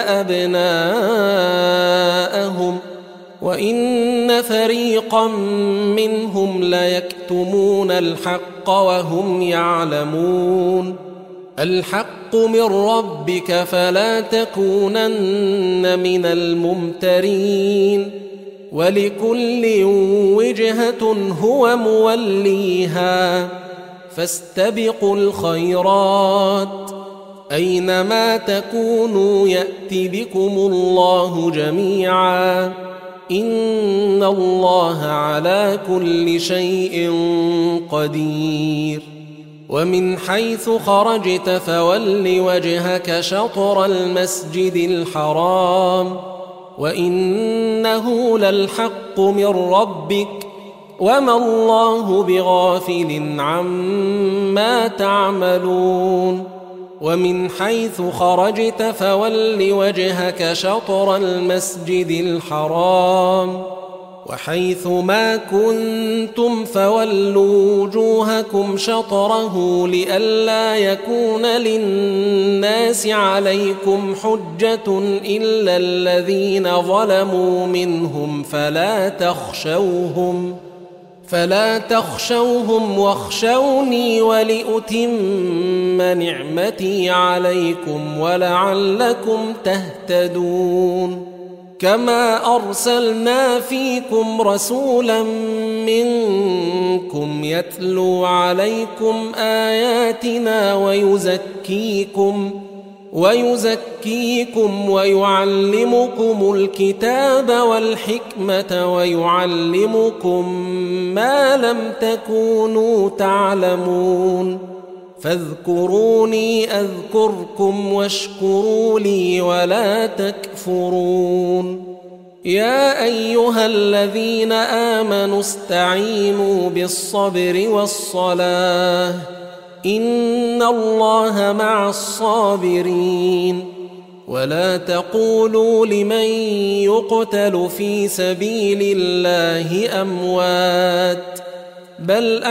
أبناءهم وإن فريقا منهم ليكتمون الحق وهم يعلمون. الحق من ربك فلا تكونن من الممترين ولكل وجهة هو موليها فاستبقوا الخيرات أينما تكونوا يأت بكم الله جميعا إن الله على كل شيء قدير. ومن حيث خرجت فول وجهك شطر المسجد الحرام وإنه للحق من ربك وما الله بغافل عما تعملون. ومن حيث خرجت فول وجهك شطر المسجد الحرام وحيث ما كنتم فولوا وجوهكم شطره لئلا يكون للناس عليكم حجة إلا الذين ظلموا منهم فلا تخشوهم واخشوني ولأتم نعمتي عليكم ولعلكم تهتدون كما أرسلنا فيكم رسولا منكم يتلو عليكم آياتنا ويزكيكم ويعلمكم الكتاب والحكمة ويعلمكم ما لم تكونوا تعلمون فاذكروني أذكركم واشكروا لي ولا تكفرون يا أيها الذين آمنوا استعينوا بالصبر والصلاة إن الله مع الصابرين ولا تقولوا لمن يقتل في سبيل الله أموات بل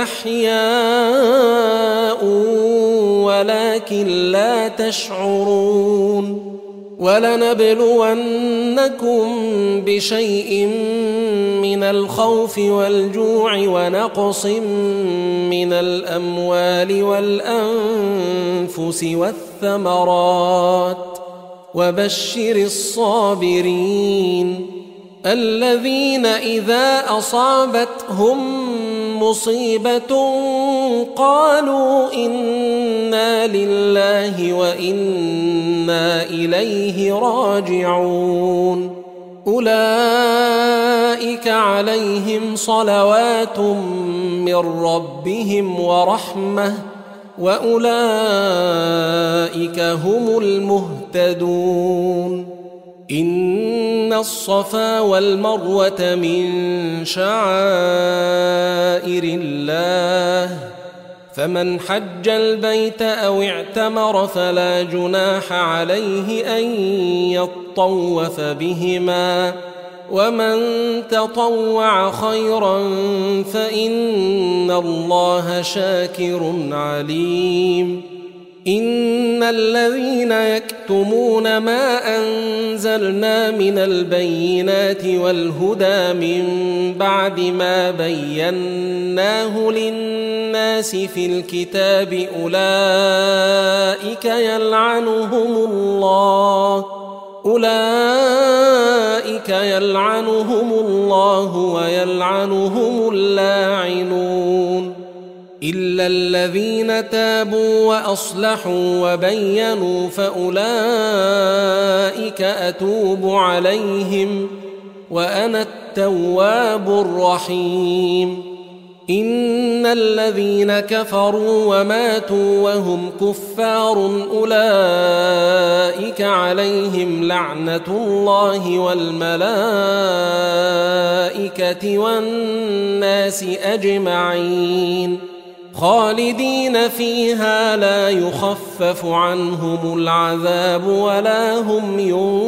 أحياء ولكن لا تشعرون ولنبلونكم بشيء من الخوف والجوع ونقص من الأموال والأنفس والثمرات وبشر الصابرين الذين إذا أصابتهم مصيبة قالوا إنا لله وإنا إليه راجعون أولئك عليهم صلوات من ربهم ورحمة وأولئك هم المهتدون إن الصفا والمروة من شعائر الله فمن حج البيت أو اعتمر فلا جناح عليه أن يطوف بهما ومن تطوع خيرا فإن الله شاكر عليم إن الذين يكتمون ما أنزلنا من البينات والهدى من بعد ما بيناه للناس في الكتاب أولئك يلعنهم الله ويلعنهم اللاعنون إلا الذين تابوا وأصلحوا وبينوا فأولئك أتوب عليهم وأنا التواب الرحيم إن الذين كفروا وماتوا وهم كفار أولئك عليهم لعنة الله والملائكة والناس أجمعين خالدين فيها لا يخفف عنهم العذاب ولا هم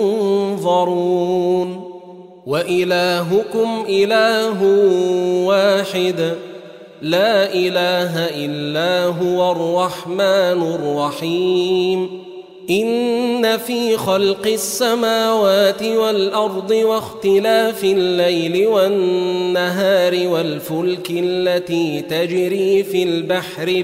ينظرون وإلهكم إله واحد لا إله إلا هو الرحمن الرحيم إن في خلق السماوات والأرض واختلاف الليل والنهار والفلك التي تجري في البحر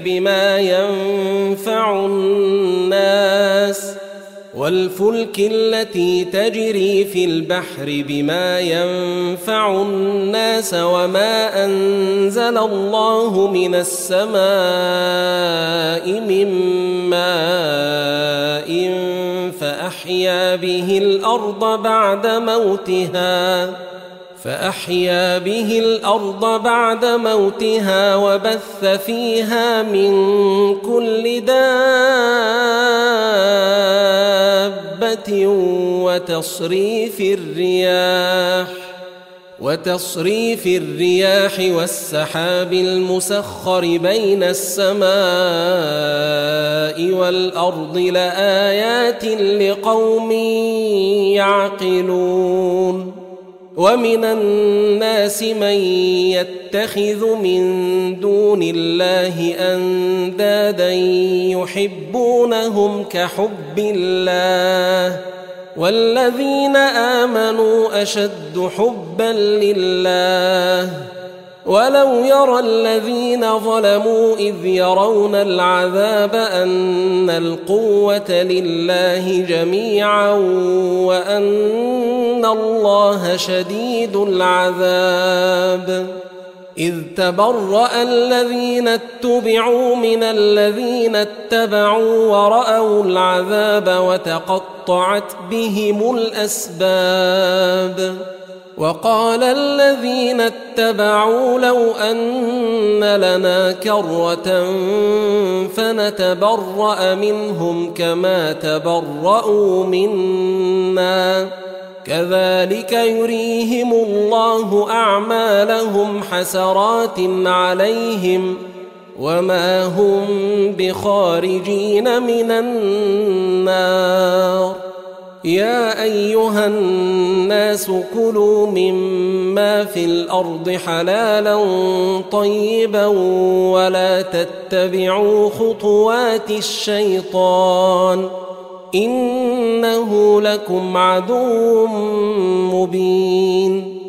بما ينفع الناس وما أنزل الله من السماء من ماء فأحيا به الأرض بعد موتها وبث فيها من كل دابة وتصريف الرياح والسحاب المسخر بين السماء والأرض لآيات لقوم يعقلون ومن الناس من يتخذ من دون الله أندادا يحبونهم كحب الله والذين آمنوا أشد حبا لله ولو يرى الذين ظلموا إذ يرون العذاب أن القوة لله جميعا وأن الله شديد العذاب إذ تبرأ الذين اتبعوا من الذين اتبعوا ورأوا العذاب وتقطعت بهم الأسباب وقال الذين اتبعوا لو أن لنا كرة فنتبرأ منهم كما تبرأوا منا كذلك يريهم الله أعمالهم حسرات عليهم وما هم بخارجين من النار يا أيها الناس كلوا مما في الأرض حلالا طيبا ولا تتبعوا خطوات الشيطان إنه لكم عدو مبين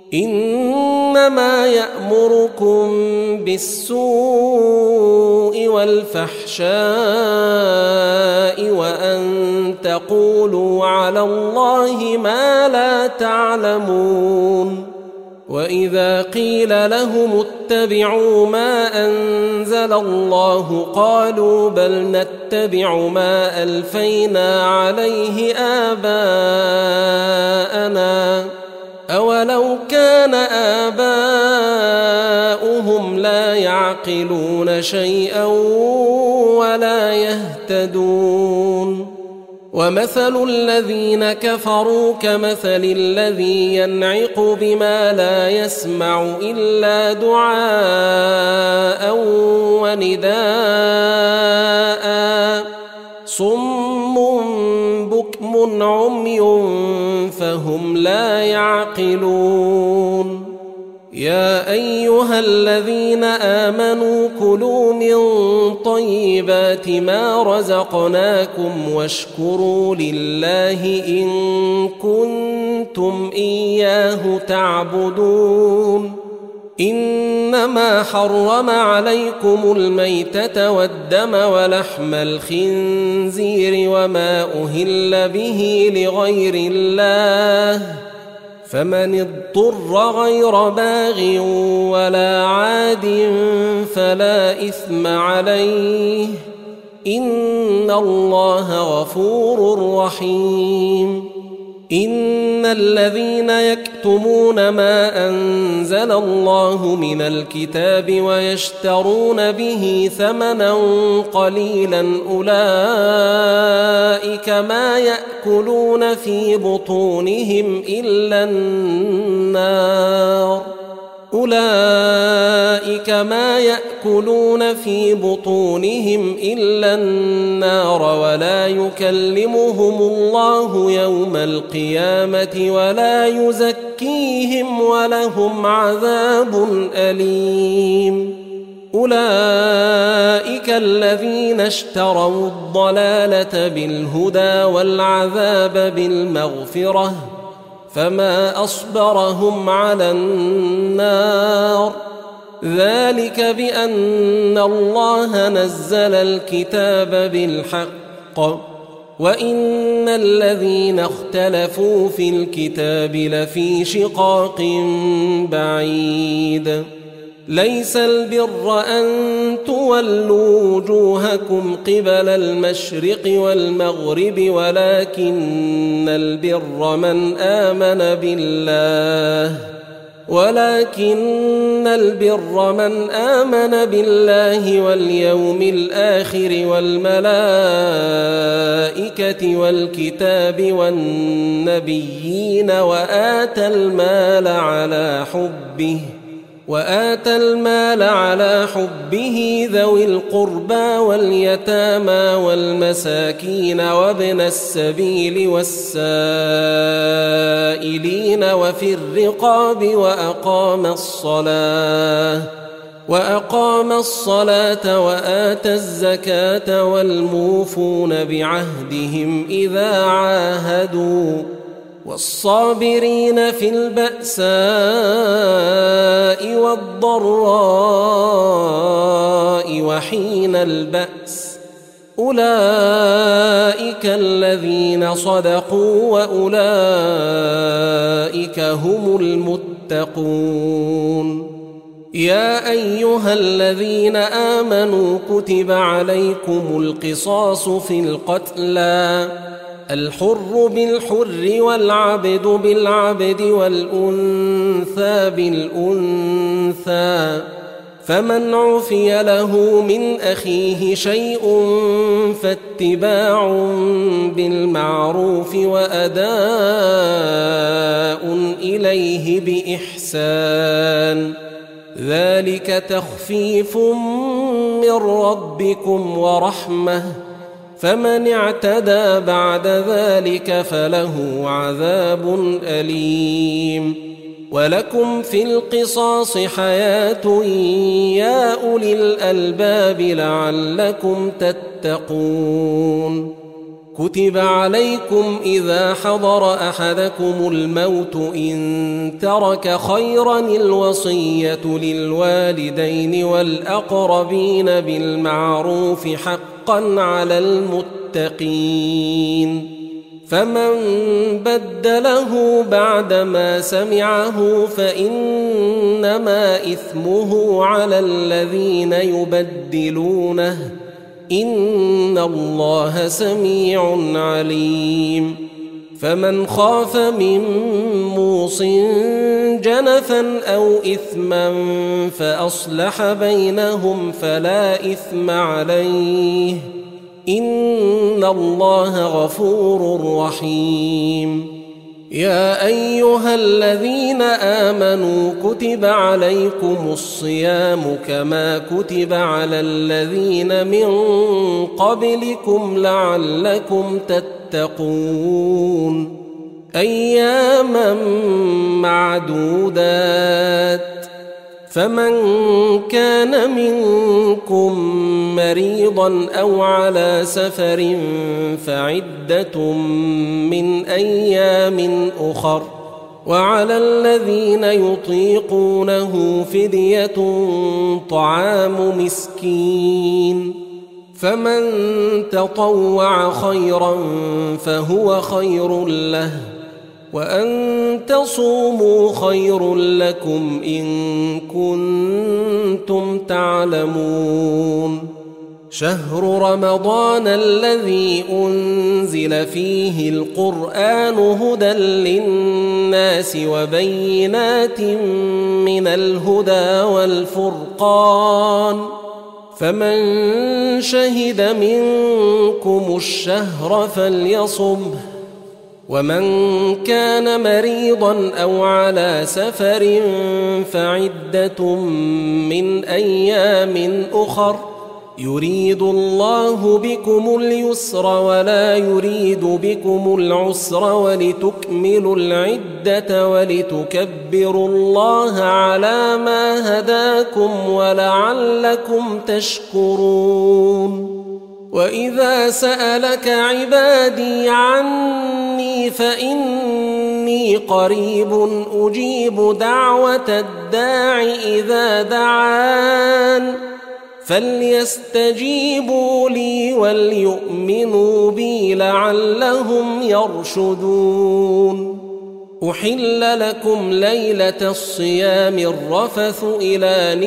إنما يأمركم بالسوء والفحشاء وأن تقولوا على الله ما لا تعلمون وإذا قيل لهم اتبعوا ما أنزل الله قالوا بل نتبع ما ألفينا عليه آباءنا أولو كان آباؤهم لا يعقلون شيئا ولا يهتدون ومثل الذين كفروا كمثل الذي ينعق بما لا يسمع إلا دعاء ونداء صم بكم عمي فهم لا يعقلون يا أيها الذين آمنوا كلوا من طيبات ما رزقناكم واشكروا لله إن كنتم إياه تعبدون إنما حرم عليكم الميتة والدم ولحم الخنزير وما أهل به لغير الله فمن اضطر غير باغ ولا عاد فلا إثم عليه إن الله غفور رحيم إن الذين يكتمون ما أنزل الله من الكتاب ويشترون به ثمنا قليلا أولئك ما يأكلون في بطونهم إلا النار أولئك ما يأكلون في بطونهم إلا النار ولا يكلمهم الله يوم القيامة ولا يزكيهم ولهم عذاب أليم أولئك الذين اشتروا الضلالة بالهدى والعذاب بالمغفرة فما أصبرهم على النار ذلك بأن الله نزل الكتاب بالحق وإن الذين اختلفوا في الكتاب لفي شقاق بعيد ليس البر أن تولوا وجوهكم قبل المشرق والمغرب ولكن البر من آمن بالله ولكن البر من آمن بالله واليوم الآخر والملائكة والكتاب والنبيين وآتى المال على حبه ذوي القربى واليتامى والمساكين وابن السبيل والسائلين وفي الرقاب وأقام الصلاة وآتى الزكاة والموفون بعهدهم إذا عاهدوا والصابرين في البأساء والضراء وحين البأس أولئك الذين صدقوا وأولئك هم المتقون. يا أيها الذين آمنوا كتب عليكم القصاص في القتلى الحر بالحر والعبد بالعبد والأنثى بالأنثى فمن عفي له من أخيه شيء فاتباع بالمعروف وأداء إليه بإحسان ذلك تخفيف من ربكم ورحمة فمن اعتدى بعد ذلك فله عذاب أليم. ولكم في القصاص حياة يا أولي الألباب لعلكم تتقون. كتب عليكم إذا حضر أحدكم الموت إن ترك خيرا الوصية للوالدين والأقربين بالمعروف حقا على المتقين. فمن بدله بعدما سمعه فإنما إثمه على الذين يبدلونه إن الله سميع عليم. فمن خاف من موص جنفا أو إثما فأصلح بينهم فلا إثم عليه إن الله غفور رحيم. يا أيها الذين آمنوا كتب عليكم الصيام كما كتب على الذين من قبلكم لعلكم تتقون. أياما معدودات فمن كان منكم مريضا أو على سفر فعدة من أيام أخر وعلى الذين يطيقونه فدية طعام مسكين فمن تطوع خيرا فهو خير له وأن تصوموا خير لكم إن كنتم تعلمون. شهر رمضان الذي أنزل فيه القرآن هدى للناس وبينات من الهدى والفرقان فمن شهد منكم الشهر فليصمه ومن كان مريضا أو على سفر فعدة من أيام أخر يريد الله بكم اليسر ولا يريد بكم العسر ولتكملوا العدة ولتكبروا الله على ما هداكم ولعلكم تشكرون. وإذا سألك عبادي عني فإني قريب أجيب دعوة الداع إذا دعان فليستجيبوا لي وليؤمنوا بي لعلهم يرشدون. أحل لكم ليلة الصيام الرفث إلى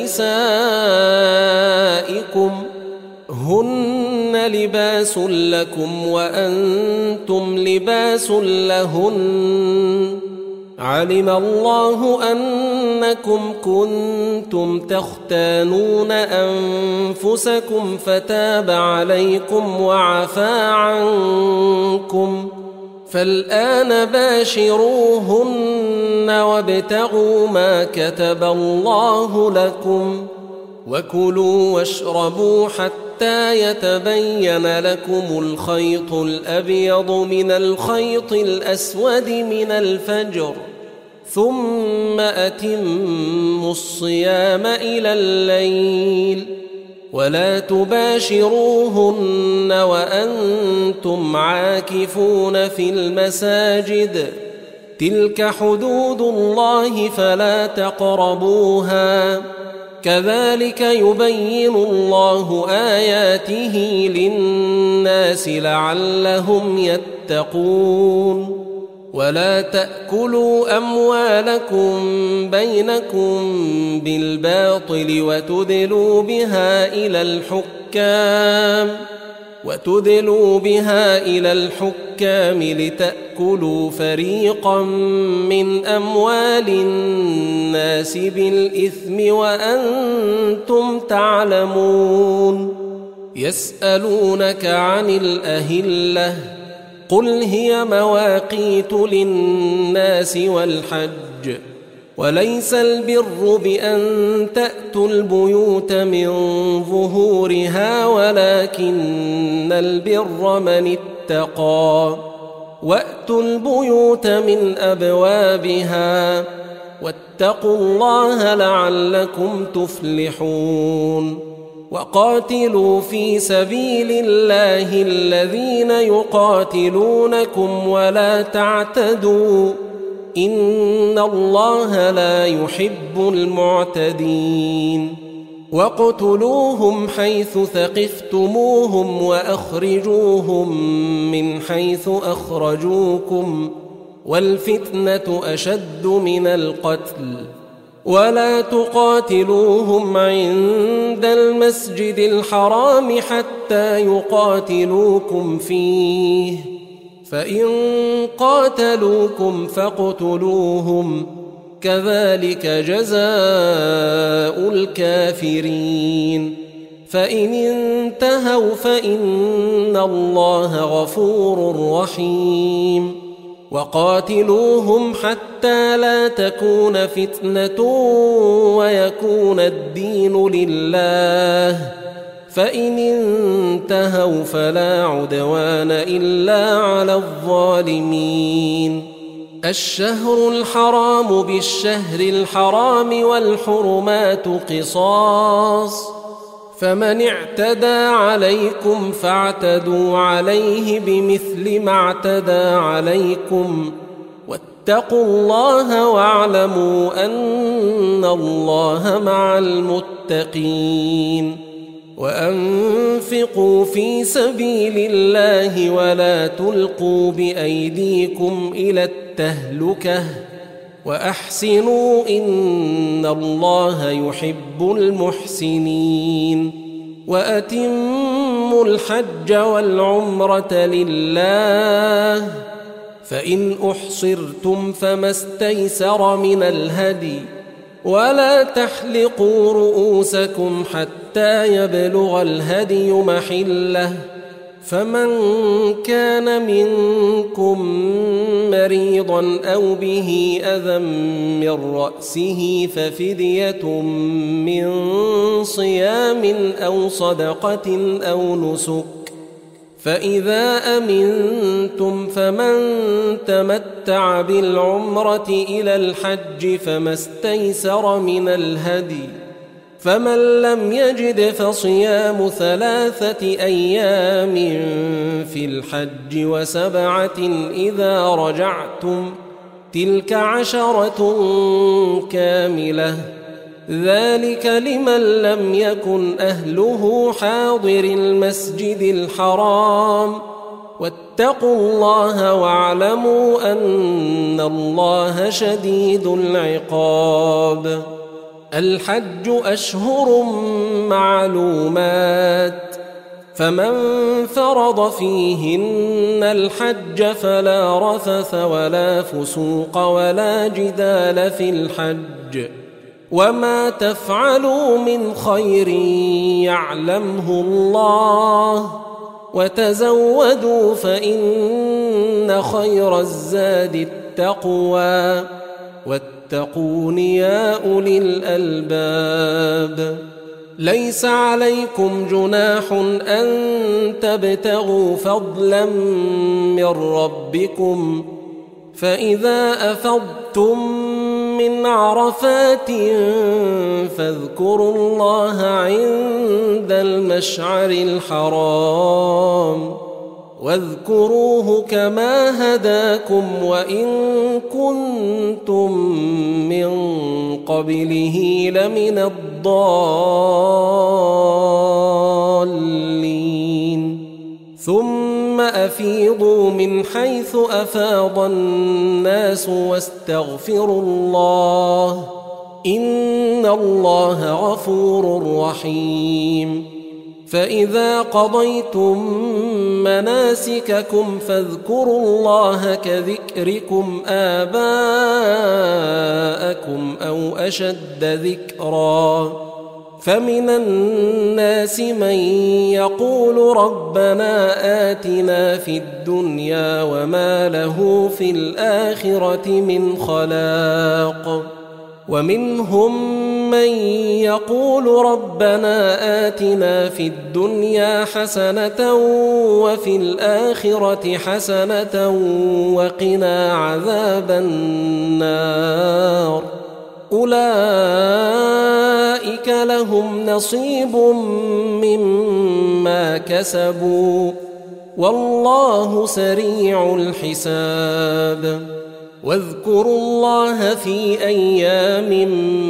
نسائكم هن لباس لكم وأنتم لباس لهن علم الله أن إنكم كنتم تختانون أنفسكم فتاب عليكم وعفى عنكم فالآن باشروهن وابتغوا ما كتب الله لكم وكلوا واشربوا حتى يتبين لكم الخيط الأبيض من الخيط الأسود من الفجر ثم أتموا الصيام إلى الليل ولا تباشروهن وأنتم عاكفون في المساجد تلك حدود الله فلا تقربوها كذلك يبين الله آياته للناس لعلهم يتقون ولا تأكلوا أموالكم بينكم بالباطل وتدلوا بها إلى الحكام لتأكلوا فريقا من أموال الناس بالإثم وأنتم تعلمون يسألونك عن الأهلة قل هي مواقيت للناس والحج وليس البر بأن تأتوا البيوت من ظهورها ولكن البر من اتقى وأتوا البيوت من أبوابها واتقوا الله لعلكم تفلحون وقاتلوا في سبيل الله الذين يقاتلونكم ولا تعتدوا إن الله لا يحب المعتدين واقتلوهم حيث ثقفتموهم وأخرجوهم من حيث أخرجوكم والفتنة أشد من القتل ولا تقاتلوهم عند المسجد الحرام حتى يقاتلوكم فيه فإن قاتلوكم فاقتلوهم كذلك جزاء الكافرين فإن انتهوا فإن الله غفور رحيم وقاتلوهم حتى لا تكون فتنة ويكون الدين لله فإن انتهوا فلا عدوان إلا على الظالمين الشهر الحرام بالشهر الحرام والحرمات قصاص فمن اعتدى عليكم فاعتدوا عليه بمثل ما اعتدى عليكم واتقوا الله واعلموا أن الله مع المتقين وأنفقوا في سبيل الله ولا تلقوا بأيديكم إلى التهلكة وأحسنوا إن الله يحب المحسنين وأتموا الحج والعمرة لله فإن أحصرتم فما استيسر من الهدي ولا تحلقوا رؤوسكم حتى يبلغ الهدي محله فمن كان منكم مريضا أو به أذى من رأسه ففدية من صيام أو صدقة أو نسك فإذا أمنتم فمن تمتع بالعمرة إلى الحج فما استيسر من الهدي فمن لم يجد فصيام 3 أيام في الحج و7 إذا رجعتم تلك 10 كاملة ذلك لمن لم يكن أهله حاضر المسجد الحرام واتقوا الله واعلموا أن الله شديد العقاب الحج أشهر معلومات فمن فرض فيهن الحج فلا رفث ولا فسوق ولا جدال في الحج وما تفعلوا من خير يعلمه الله وتزودوا فإن خير الزاد التقوى واتقون يا أولي الألباب. ليس عليكم جناح أن تبتغوا فضلا من ربكم فإذا أفضتم من عرفات فاذكروا الله عند المشعر الحرام واذكروه كما هداكم وإن كنتم من قبله لمن الضالين. ثم أفيضوا من حيث أفاض الناس واستغفروا الله إن الله غفور رحيم. فإذا قضيتم مناسككم فاذكروا الله كذكركم آباءكم أو أشد ذكرا. فمن الناس من يقول ربنا آتنا في الدنيا وما له في الآخرة من خلاق ومنهم من يقول ربنا آتنا في الدنيا حسنة وفي الآخرة حسنة وقنا عذاب النار. أولئك لهم نصيب مما كسبوا والله سريع الحساب. واذكروا الله في أيام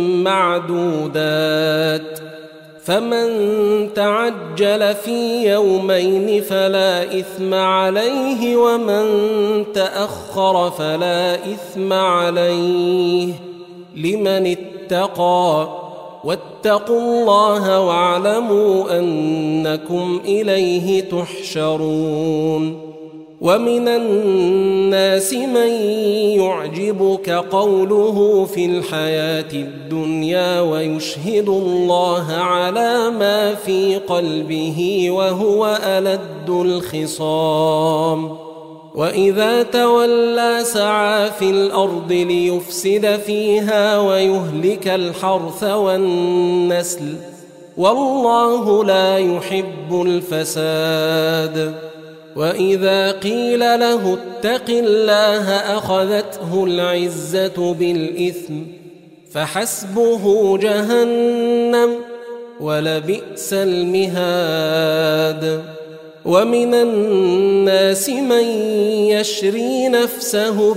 معدودات فمن تعجل في يومين فلا إثم عليه ومن تأخر فلا إثم عليه لمن اتقى واتقوا الله واعلموا أنكم إليه تحشرون. ومن الناس من يعجبك قوله في الحياة الدنيا ويشهد الله على ما في قلبه وهو ألد الخصام. وإذا تولى سعى في الأرض ليفسد فيها ويهلك الحرث والنسل والله لا يحب الفساد. وإذا قيل له اتق الله أخذته العزة بالإثم فحسبه جهنم ولبئس المهاد. ومن الناس من يشري نفسه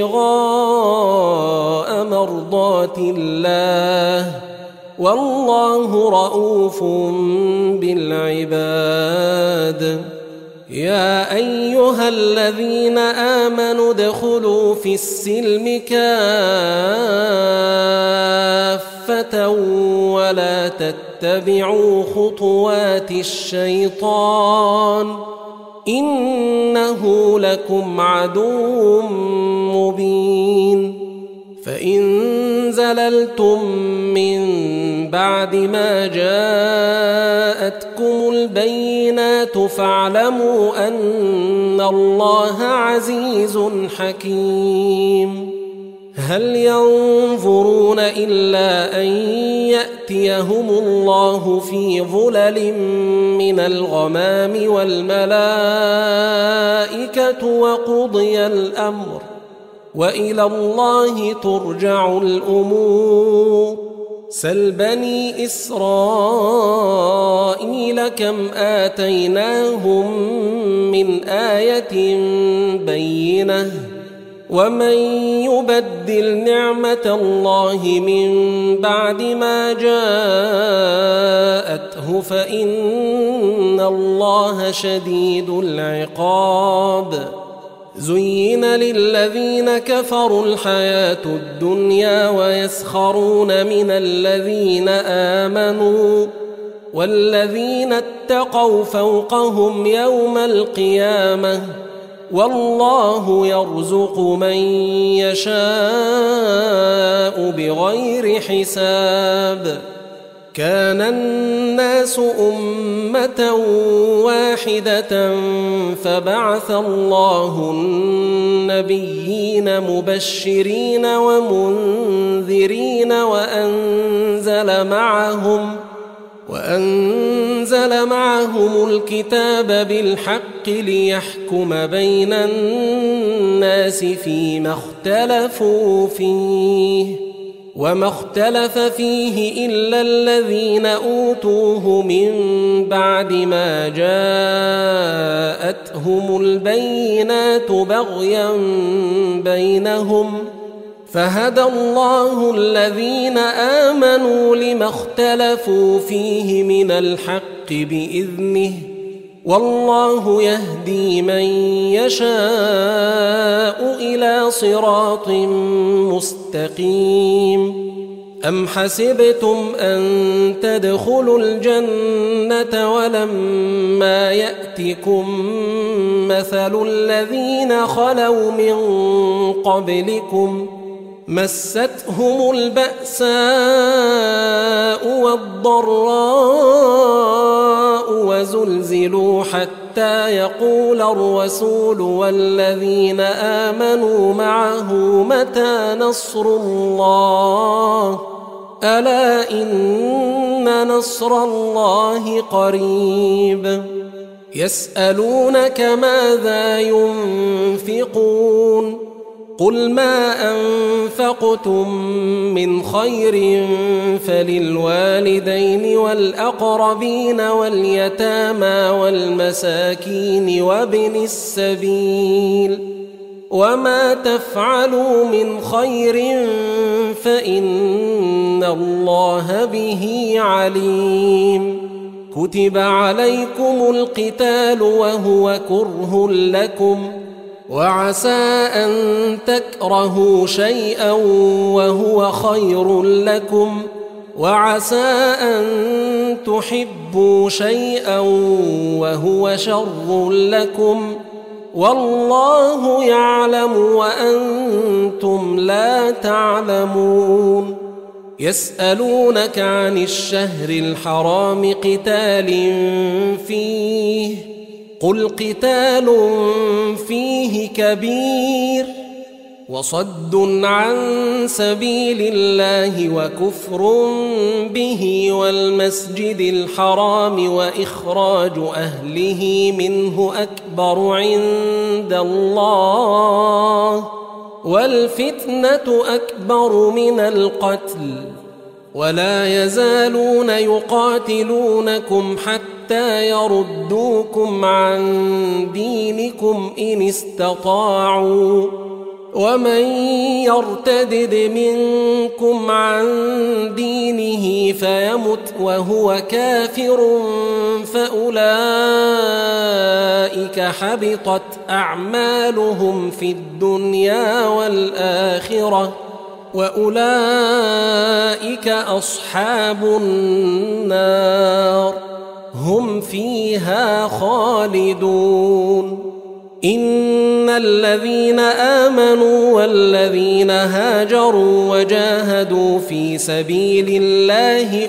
ابتغاء مرضات الله والله رؤوف بالعباد. يا أيها الذين آمنوا ادخلوا في السلم كافة ولا تتبعوا خطوات الشيطان إنه لكم عدو مبين. فإن زللتم من بعد ما جاءتكم البينات فاعلموا أن الله عزيز حكيم. هل ينظرون إلا أن يأتيهم الله في ظلل من الغمام والملائكة وقضي الأمر وإلى الله ترجع الأمور. سل بني إسرائيل كم آتيناهم من آية بينة ومن يبدل نعمة الله من بعد ما جاءته فإن الله شديد العقاب. زين للذين كفروا الحياة الدنيا ويسخرون من الذين آمنوا والذين اتقوا فوقهم يوم القيامة والله يرزق من يشاء بغير حساب كان الناس أمة واحدة فبعث الله النبيين مبشرين ومنذرين وأنزل معهم الكتاب بالحق ليحكم بين الناس فيما اختلفوا فيه وما اختلف فيه إلا الذين أوتوه من بعد ما جاءتهم البينات بغيا بينهم فهدى الله الذين آمنوا لما اختلفوا فيه من الحق بإذنه والله يهدي من يشاء إلى صراط مستقيم أم حسبتم أن تدخلوا الجنة ولما يأتكم مثل الذين خلوا من قبلكم مستهم البأساء والضراء وزلزلوا حتى يقول الرسول والذين آمنوا معه متى نصر الله ألا إن نصر الله قريب يسألونك ماذا ينفقون قل ما أنفقتم من خير فللوالدين والأقربين واليتامى والمساكين وابن السبيل وما تفعلوا من خير فإن الله به عليم كتب عليكم القتال وهو كره لكم وعسى أن تكرهوا شيئا وهو خير لكم وعسى أن تحبوا شيئا وهو شر لكم والله يعلم وأنتم لا تعلمون يسألونك عن الشهر الحرام قتال فيه قل قتال فيه كبير وصد عن سبيل الله وكفر به والمسجد الحرام وإخراج أهله منه أكبر عند الله والفتنة أكبر من القتل ولا يزالون يقاتلونكم حتى يردوكم عن دينكم إن استطاعوا ومن يرتدد منكم عن دينه فيمت وهو كافر فأولئك حبطت أعمالهم في الدنيا والآخرة وأولئك أصحاب النار هم فيها خالدون إن الذين آمنوا والذين هاجروا وجاهدوا في سبيل الله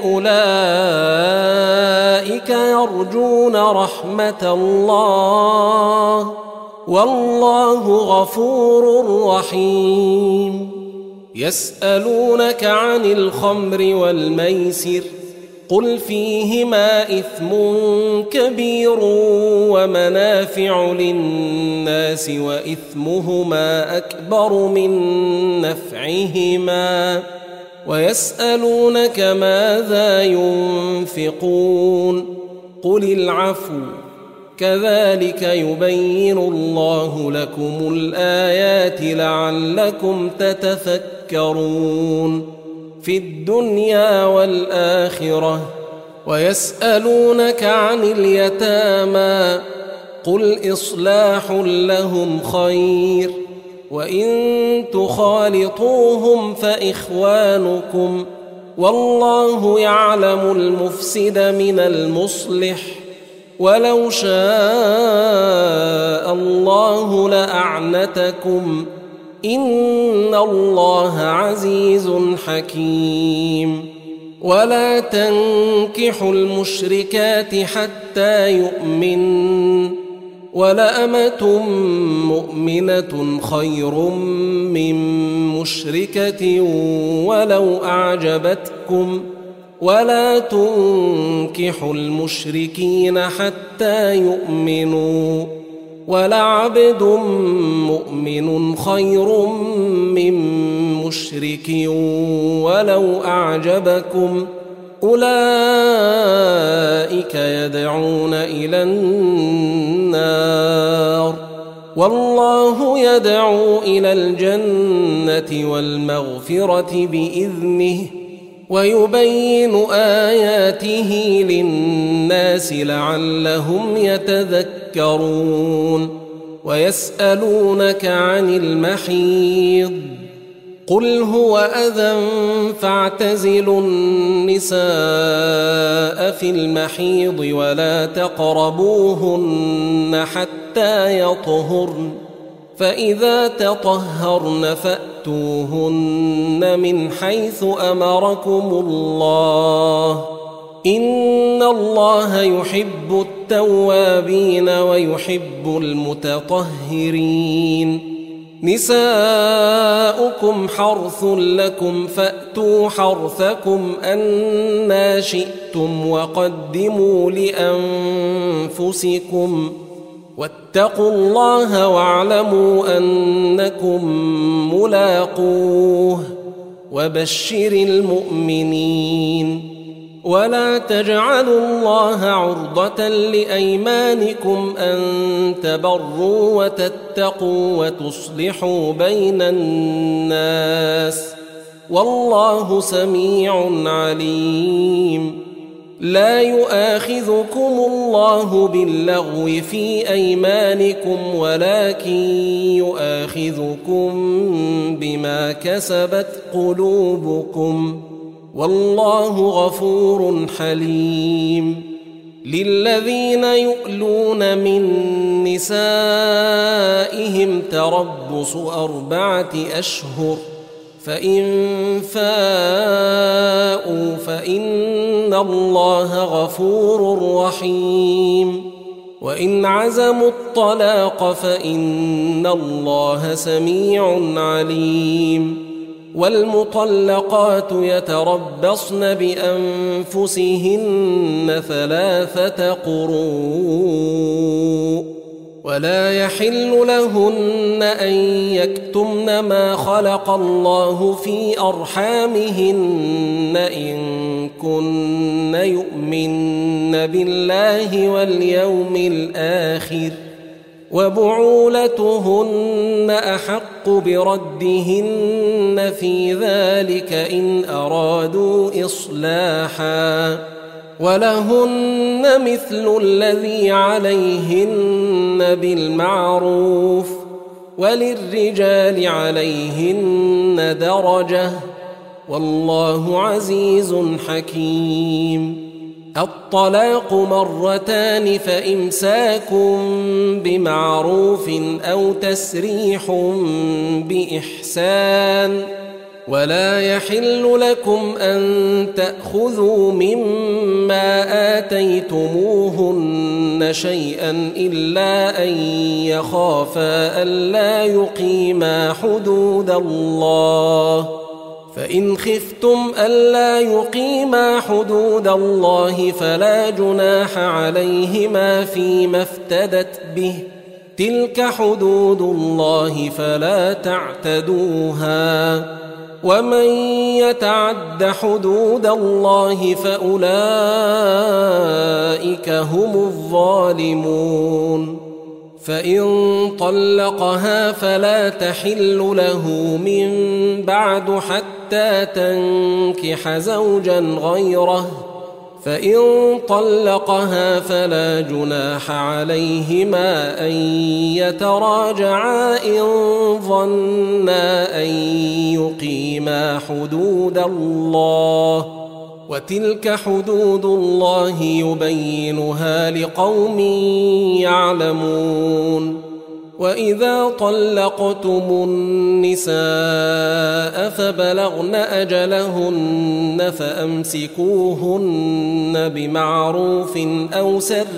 أولئك يرجون رحمة الله والله غفور رحيم يسألونك عن الخمر والميسر قل فيهما إثم كبير ومنافع للناس وإثمهما أكبر من نفعهما ويسألونك ماذا ينفقون قل العفو كذلك يبين الله لكم الآيات لعلكم تتفكرون في الدنيا والآخرة ويسألونك عن اليتامى قل إصلاح لهم خير وإن تخالطوهم فإخوانكم والله يعلم المفسد من المصلح ولو شاء الله لأعنتكم إن الله عزيز حكيم ولا تنكحوا المشركات حتى يؤمنن ولأمة مؤمنة خير من مشركة ولو أعجبتكم ولا تنكحوا المشركين حتى يؤمنوا ولعبد مؤمن خير من مشرك ولو أعجبكم أولئك يدعون إلى النار والله يدعو إلى الجنة والمغفرة بإذنه ويبين آياته للناس لعلهم يتذكرون ويسألونك عن المحيض قل هو أذى فاعتزلوا النساء في المحيض ولا تقربوهن حتى يطهرن فإذا تطهرن فأتوهن من حيث أمركم الله إن الله يحب التوابين ويحب المتطهرين نساؤكم حرث لكم فأتوا حرثكم أنى شئتم وقدموا لأنفسكم واتقوا الله واعلموا أنكم ملاقوه وبشر المؤمنين ولا تجعلوا الله عرضة لأيمانكم أن تبروا وتتقوا وتصلحوا بين الناس والله سميع عليم لا يؤاخذكم الله باللغو في أيمانكم ولكن يؤاخذكم بما كسبت قلوبكم والله غفور حليم للذين يؤلون من نسائهم تربص 4 أشهر فإن فاءوا فإن الله غفور رحيم وإن عزموا الطلاق فإن الله سميع عليم والمطلقات يتربصن بأنفسهن 3 قروء ولا يحل لهن أن يكتمن ما خلق الله في أرحامهن إن كن يؤمن بالله واليوم الآخر وبعولتهن أحق بردهن في ذلك إن أرادوا إصلاحا ولهن مثل الذي عليهن بالمعروف وللرجال عليهن درجة والله عزيز حكيم الطلاق 2 فإمساك بمعروف أو تسريح بإحسان ولا يحل لكم أن تأخذوا مما آتيتموهن شيئا إلا أن يخافا ألا يقيما حدود الله فإن خفتم ألا يقيما حدود الله فلا جناح عليهما فيما افتدت به تلك حدود الله فلا تعتدوها ومن يتعد حدود الله فأولئك هم الظالمون فإن طلقها فلا تحل له من بعد حتى تنكح زوجا غيره فإن طلقها فلا جناح عليهما أن يتراجعا إن ظنا أن يقيما حدود الله وتلك حدود الله يبينها لقوم يعلمون. وإذا طلقتم النساء فبلغن أجلهن فأمسكوهن بمعروف أو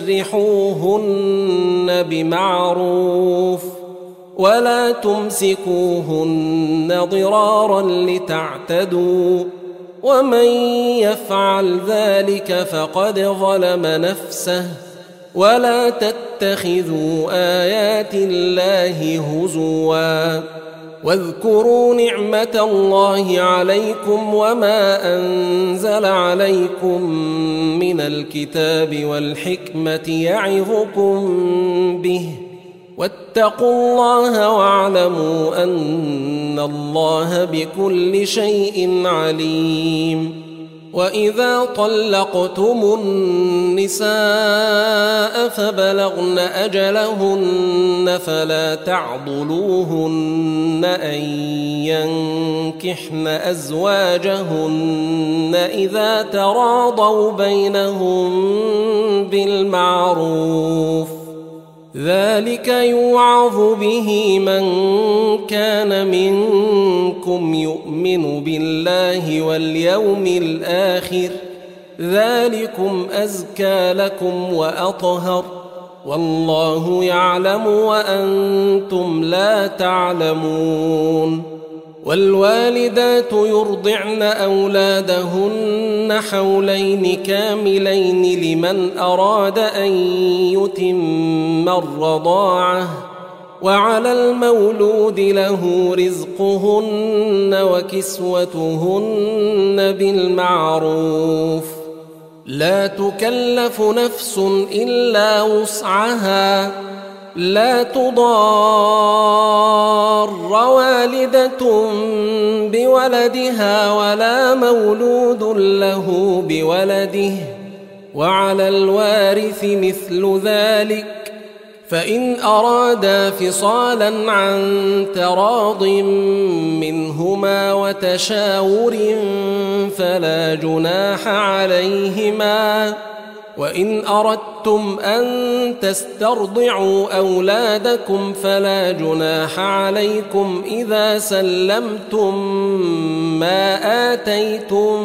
سرحوهن بمعروف، ولا تمسكوهن ضرارا لتعتدوا، ومن يفعل ذلك فقد ظلم نفسه. ولا تتخذوا آيات الله هزوا، واذكروا نعمة الله عليكم وما أنزل عليكم من الكتاب والحكمة يعظكم به، واتقوا الله واعلموا أن الله بكل شيء عليم. وإذا طلقتم النساء فبلغن أجلهن فلا تعضلوهن أن ينكحن أزواجهن إذا تراضوا بينهم بالمعروف، ذلك يوعظ به من كان منكم يؤمن بالله واليوم الآخر، ذلكم أزكى لكم وأطهر، والله يعلم وأنتم لا تعلمون. والوالدات يرضعن أولادهن حولين كاملين لمن أراد أن يتم الرضاعة، وعلى المولود له رزقهن وكسوتهن بالمعروف، لا تكلف نفس إلا وسعها، لا تضار والدة بولدها ولا مولود له بولده، وعلى الوارث مثل ذلك، فإن أرادا فصالا عن تراض منهما وتشاور فلا جناح عليهما. وإن أردتم أن تسترضعوا أولادكم فلا جناح عليكم إذا سلمتم ما آتيتم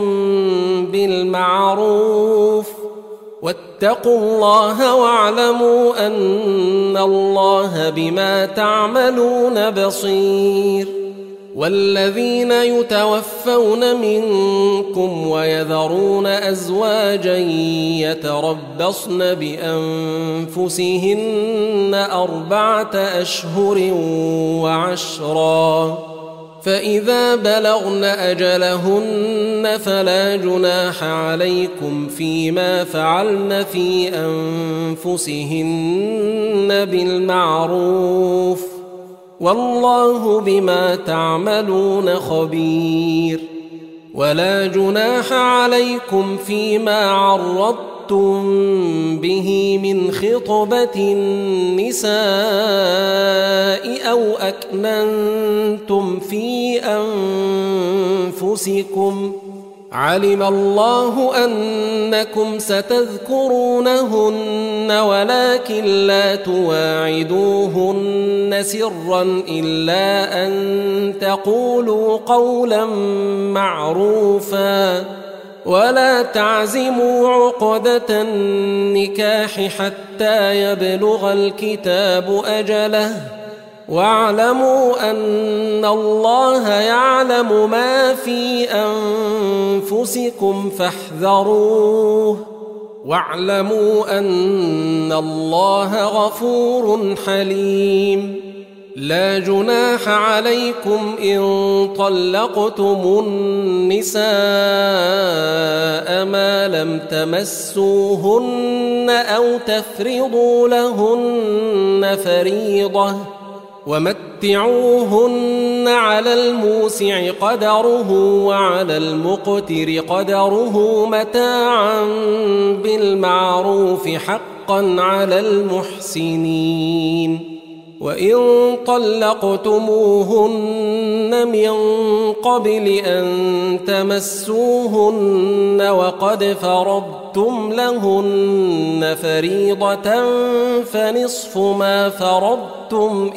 بالمعروف، واتقوا الله واعلموا أن الله بما تعملون بصير. والذين يتوفون منكم ويذرون أزواجا يتربصن بأنفسهن 4 أشهر وعشرا، فإذا بلغن أجلهن فلا جناح عليكم فيما فعلن في أنفسهن بالمعروف، والله بما تعملون خبير. ولا جناح عليكم فيما عرضتم به من خطبة النساء أو أكننتم في أنفسكم، علم الله أنكم ستذكرونهن ولكن لا تواعدوهن سرا إلا أن تقولوا قولا معروفا، ولا تعزموا عقدة النكاح حتى يبلغ الكتاب أجله، واعلموا أن الله يعلم ما في أنفسكم فاحذروه، واعلموا أن الله غفور حليم. لا جناح عليكم إن طلقتم النساء ما لم تمسوهن أو تفرضوا لهن فريضة، ومتعوهن على الموسع قدره وعلى المقتر قدره متاعا بالمعروف حقا على المحسنين. وإن طلقتموهن من قبل أن تمسوهن وقد فرضتم لهن فريضة فنصف ما فرضتم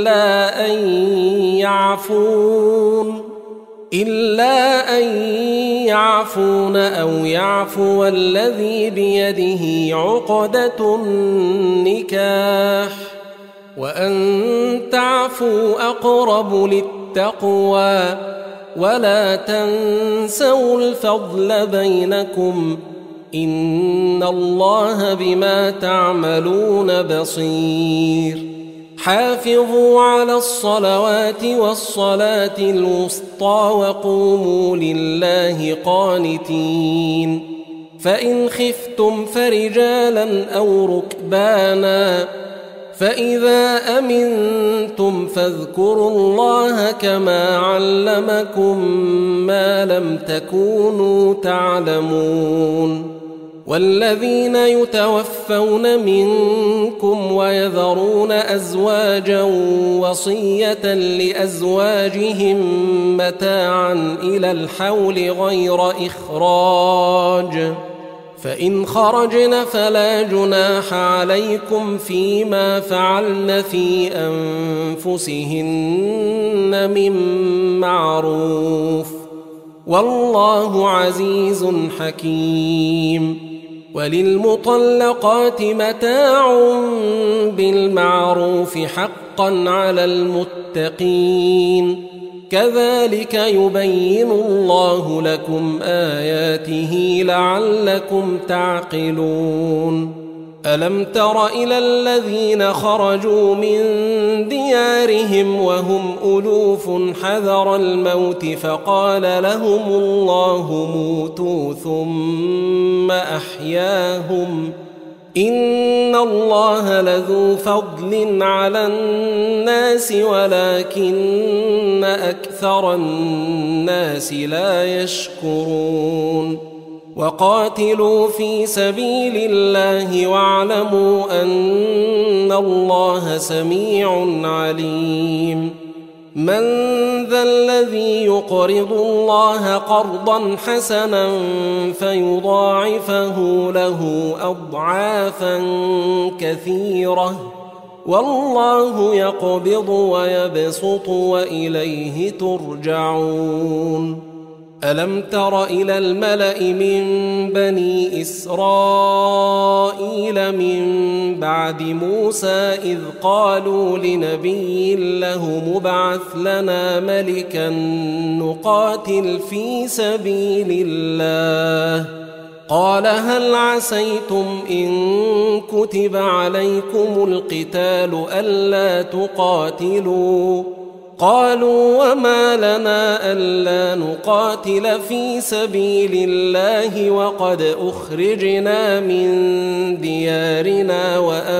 إلا أن يعفون أو يعفو الذي بيده عقدة النكاح وأن تعفوا أقرب للتقوى ولا تنسوا الفضل بينكم إن الله بما تعملون بصير حافظوا على الصلوات والصلاة الوسطى وقوموا لله قانتين فإن خفتم فرجالا أو ركبانا فإذا أمنتم فاذكروا الله كما علمكم ما لم تكونوا تعلمون والذين يتوفون منكم ويذرون أزواجا وصية لأزواجهم متاعا إلى الحول غير إخراج فإن خرجن فلا جناح عليكم فيما فعلن في أنفسهن من معروف والله عزيز حكيم وللمطلقات متاع بالمعروف حقا على المتقين كذلك يبين الله لكم آياته لعلكم تعقلون ألم تر إلى الذين خرجوا من ديارهم وهم ألوف حذر الموت فقال لهم الله موتوا ثم أحياهم إن الله لذو فضل على الناس ولكن أكثر الناس لا يشكرون وقاتلوا في سبيل الله واعلموا أن الله سميع عليم من ذا الذي يقرض الله قرضا حسنا فيضاعفه له أضعافا كثيرة والله يقبض ويبسط وإليه ترجعون ألم تر إلى الملأ من بني إسرائيل من بعد موسى إذ قالوا لنبي له مبعث لنا ملكا نقاتل في سبيل الله قال هل عسيتم إن كتب عليكم القتال ألا تقاتلوا قالوا وما لنا ألا نقاتل في سبيل الله وقد أخرجنا من ديارنا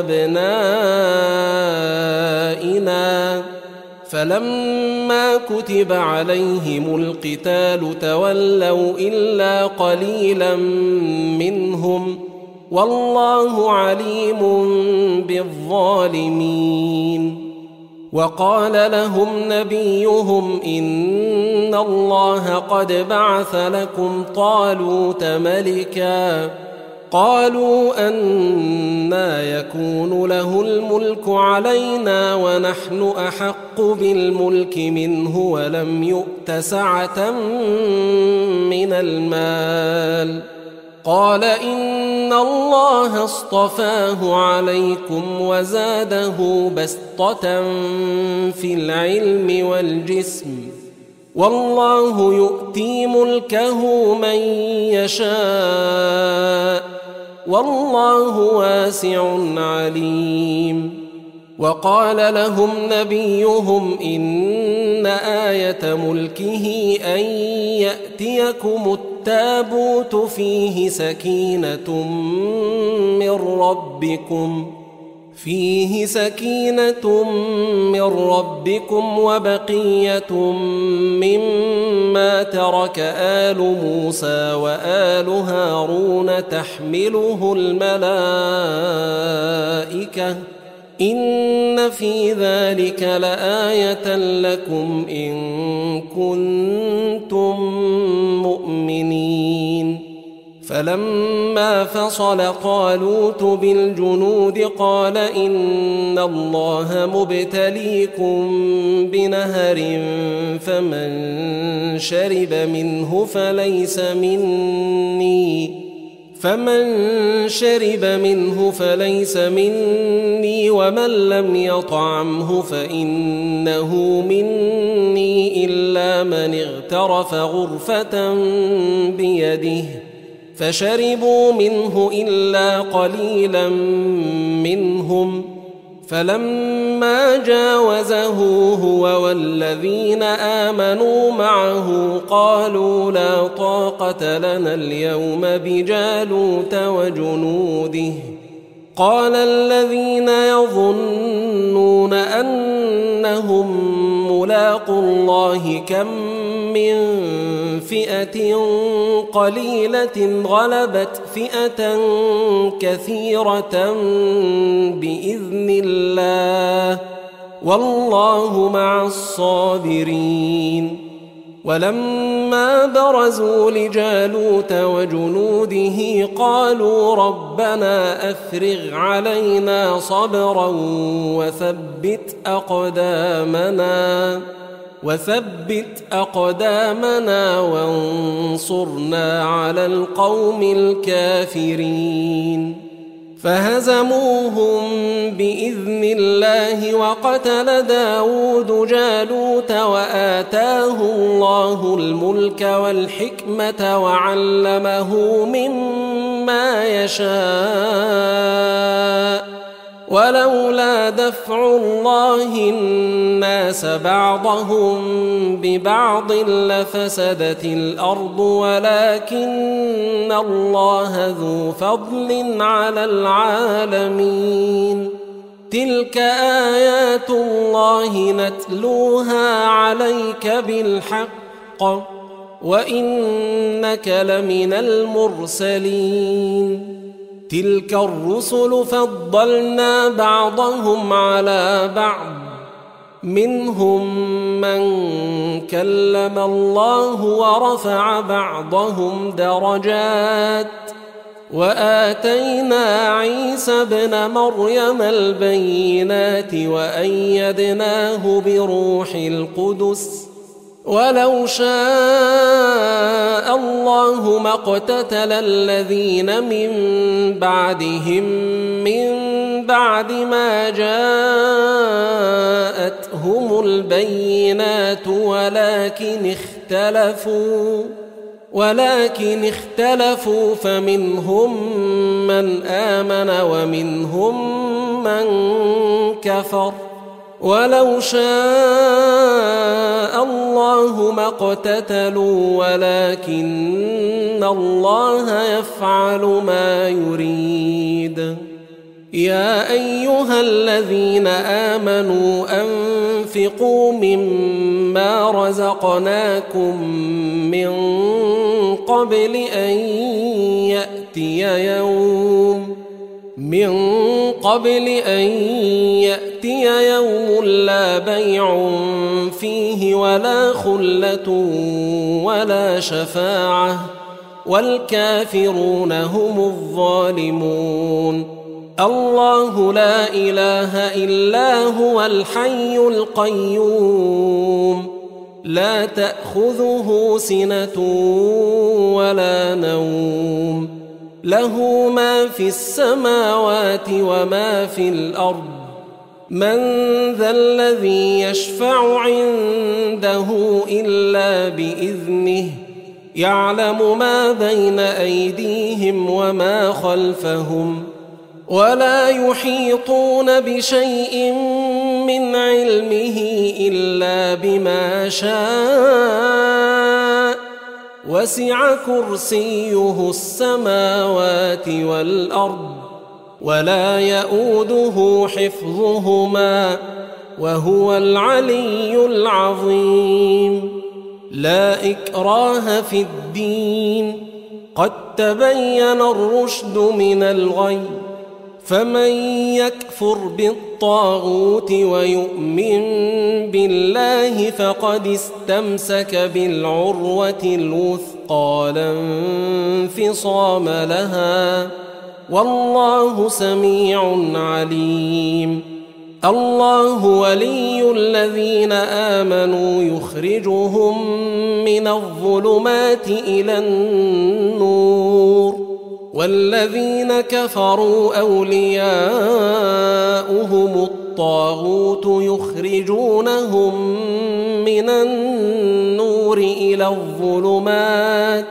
وأبنائنا فلما كتب عليهم القتال تولوا إلا قليلا منهم والله عليم بالظالمين وقال لهم نبيهم إن الله قد بعث لكم طالوت ملكا قالوا أنى يكون له الملك علينا ونحن أحق بالملك منه ولم يؤت سعة من المال قال إن الله اصطفاه عليكم وزاده بسطة في العلم والجسم والله يؤتي ملكه من يشاء والله واسع عليم وقال لهم نبيهم إن آية ملكه أن يأتيكم التابوت فيه سكينة من ربكم وبقية مما ترك آل موسى وآل هارون تحمله الملائكة إن في ذلك لآية لكم إن كنتم مؤمنين. فلما فصل طالوت بالجنود قال إن الله مبتليكم بنهر فمن شرب منه فليس مني ومن لم يطعمه فإنه مني إلا من اغترف غرفة بيده فشربوا منه إلا قليلا منهم. فلما جاوزه هو والذين آمنوا معه قالوا لا طاقة لنا اليوم بجالوت وجنوده. قال الذين يظنون أنهم ملاقو الله كم من فئة قليلة غلبت فئة كثيرة بإذن الله والله مع الصابرين. ولما برزوا لجالوت وجنوده قالوا ربنا أفرغ علينا صبرا وثبت أقدامنا وانصرنا على القوم الكافرين. فهزموهم بإذن الله وقتل داود جالوت وآتاه الله الملك والحكمة وعلمه مما يشاء ولولا دفع الله الناس بعضهم ببعض لفسدت الأرض ولكن الله ذو فضل على العالمين. تلك آيات الله نتلوها عليك بالحق وإنك لمن المرسلين. تلك الرسل فضلنا بعضهم على بعض منهم من كلم الله ورفع بعضهم درجات وآتينا عيسى ابن مريم البينات وأيدناه بروح القدس ولو شاء الله ما اقتتل الذين من بعدهم من بعد ما جاءتهم البينات ولكن اختلفوا فمنهم من آمن ومنهم من كفر ولو شاء الله ما اقتتلوا ولكن الله يفعل ما يريد. يا أيها الذين آمنوا أنفقوا مما رزقناكم من قبل أن يأتي يوم لا بيع فيه ولا خلة ولا شفاعة والكافرون هم الظالمون. الله لا إله إلا هو الحي القيوم لا تأخذه سنة ولا نوم له ما في السماوات وما في الأرض. من ذا الذي يشفع عنده إلا بإذنه يعلم ما بين أيديهم وما خلفهم ولا يحيطون بشيء من علمه إلا بما شاء وسع كرسيه السماوات والأرض ولا يؤوده حفظهما وهو العلي العظيم. لا إكراه في الدين قد تبين الرشد من الغي فمن يكفر بالطاغوت ويؤمن بالله فقد استمسك بالعروة الوثقى لا انفصام لها، والله سميع عليم. الله ولي الذين آمنوا يخرجهم من الظلمات إلى النور، والذين كفروا أولياؤهم الطاغوت يخرجونهم من النور إلى الظلمات،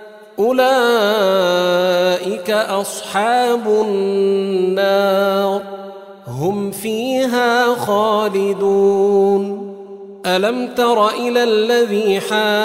أولئك أصحاب النار هم فيها خالدون. ألم تر إلى الذي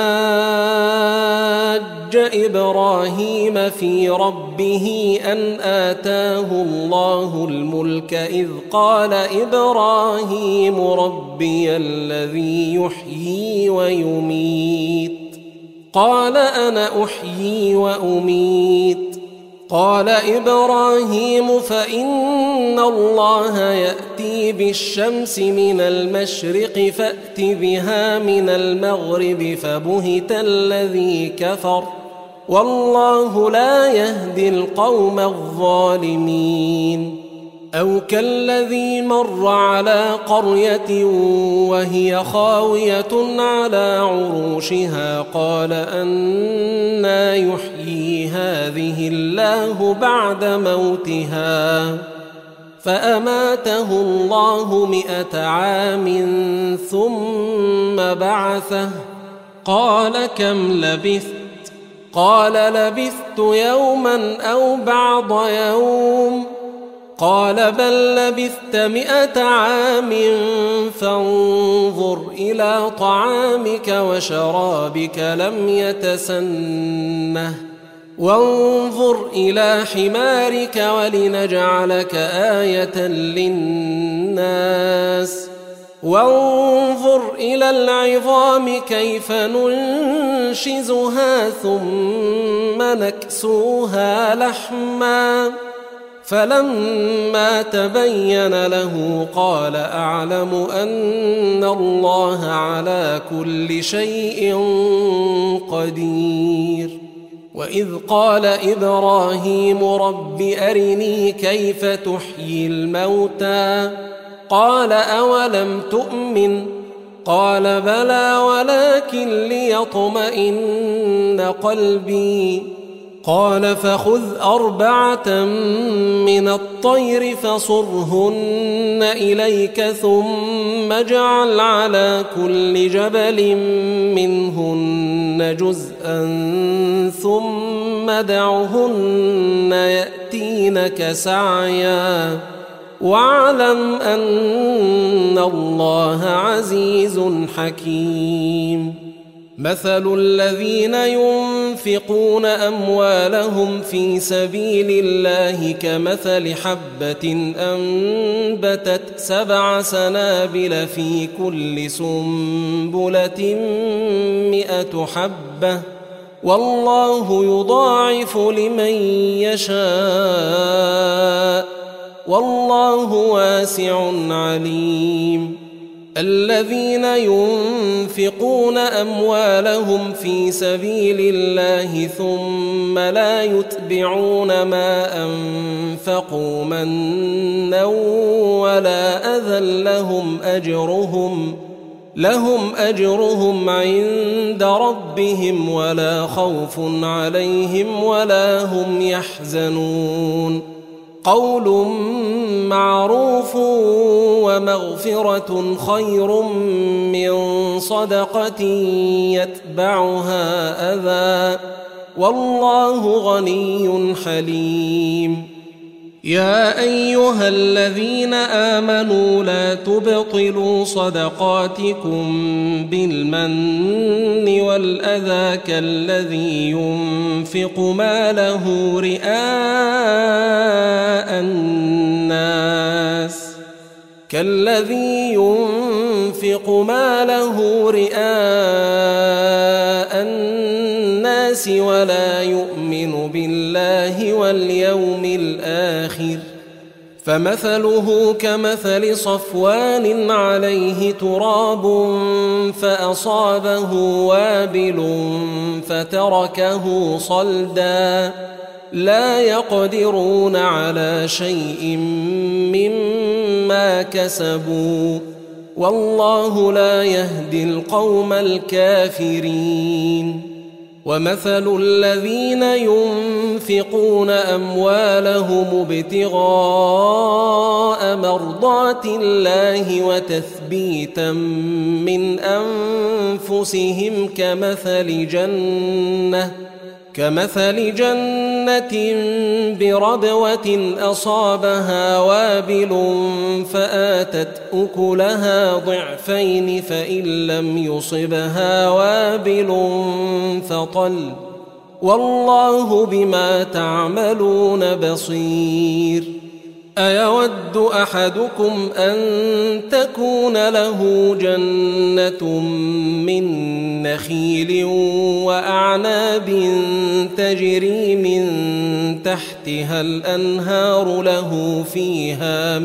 حاج إبراهيم في ربه أن آتاه الله الملك إذ قال إبراهيم ربي الذي يحيي ويميت، قال أنا أحيي وأميت. قال إبراهيم فإن الله يأتي بالشمس من المشرق فأت بها من المغرب، فبهت الذي كفر، والله لا يهدي القوم الظالمين. أو كالذي مر على قرية وهي خاوية على عروشها قال أنى يحيي هذه الله بعد موتها، فأماته الله 100 عام ثم بعثه، قال كم لبثت؟ قال لبثت يوما أو بعض يوم، قال بل لبثت 100 عام فانظر إلى طعامك وشرابك لم يتسنه، وانظر إلى حمارك ولنجعلك آية للناس، وانظر إلى العظام كيف ننشزها ثم نكسوها لحما، فلما تبين له قال أعلم أن الله على كل شيء قدير. وإذ قال إبراهيم رب أرني كيف تحيي الموتى، قال أولم تؤمن؟ قال بلى ولكن ليطمئن قلبي. قال فخذ 4 من الطير فصرهن إليك ثم اجعل على كل جبل منهن جزءا ثم دعهن يأتينك سعيا، واعلم أن الله عزيز حكيم. مثل الذين ينفقون أموالهم في سبيل الله كمثل حبة أنبتت 7 سنابل في كل سنبلة 100 حبة، والله يضاعف لمن يشاء، والله واسع عليم. الذين ينفقون أموالهم في سبيل الله ثم لا يتبعون ما أنفقوا منا ولا أذى لهم أجرهم عند ربهم ولا خوف عليهم ولا هم يحزنون. قول معروف ومغفرة خير من صدقة يتبعها أذى، والله غني حليم. يا أيها الذين آمنوا لا تبطلوا صدقاتكم بالمن والأذى كالذي ينفق ماله رئاء الناس ولا يؤمن بالله واليوم الآخر، فمثله كمثل صفوان عليه تراب فأصابه وابل فتركه صلدا لا يقدرون على شيء مما كسبوا والله لا يهدي القوم الكافرين ومثل الذين ينفقون أموالهم ابتغاء مرضات الله وتثبيتا من أنفسهم كمثل جنة بربوة أصابها وابل فآتت أكلها ضعفين فإن لم يصبها وابل فطل والله بما تعملون بصير أيود أحدكم أن تكون له جنة من نخيل وأعناب تجري من تحتها الأنهار له فيها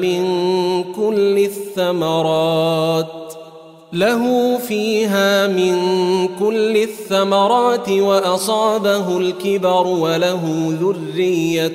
من كل الثمرات وأصابه الكبر وله ذرية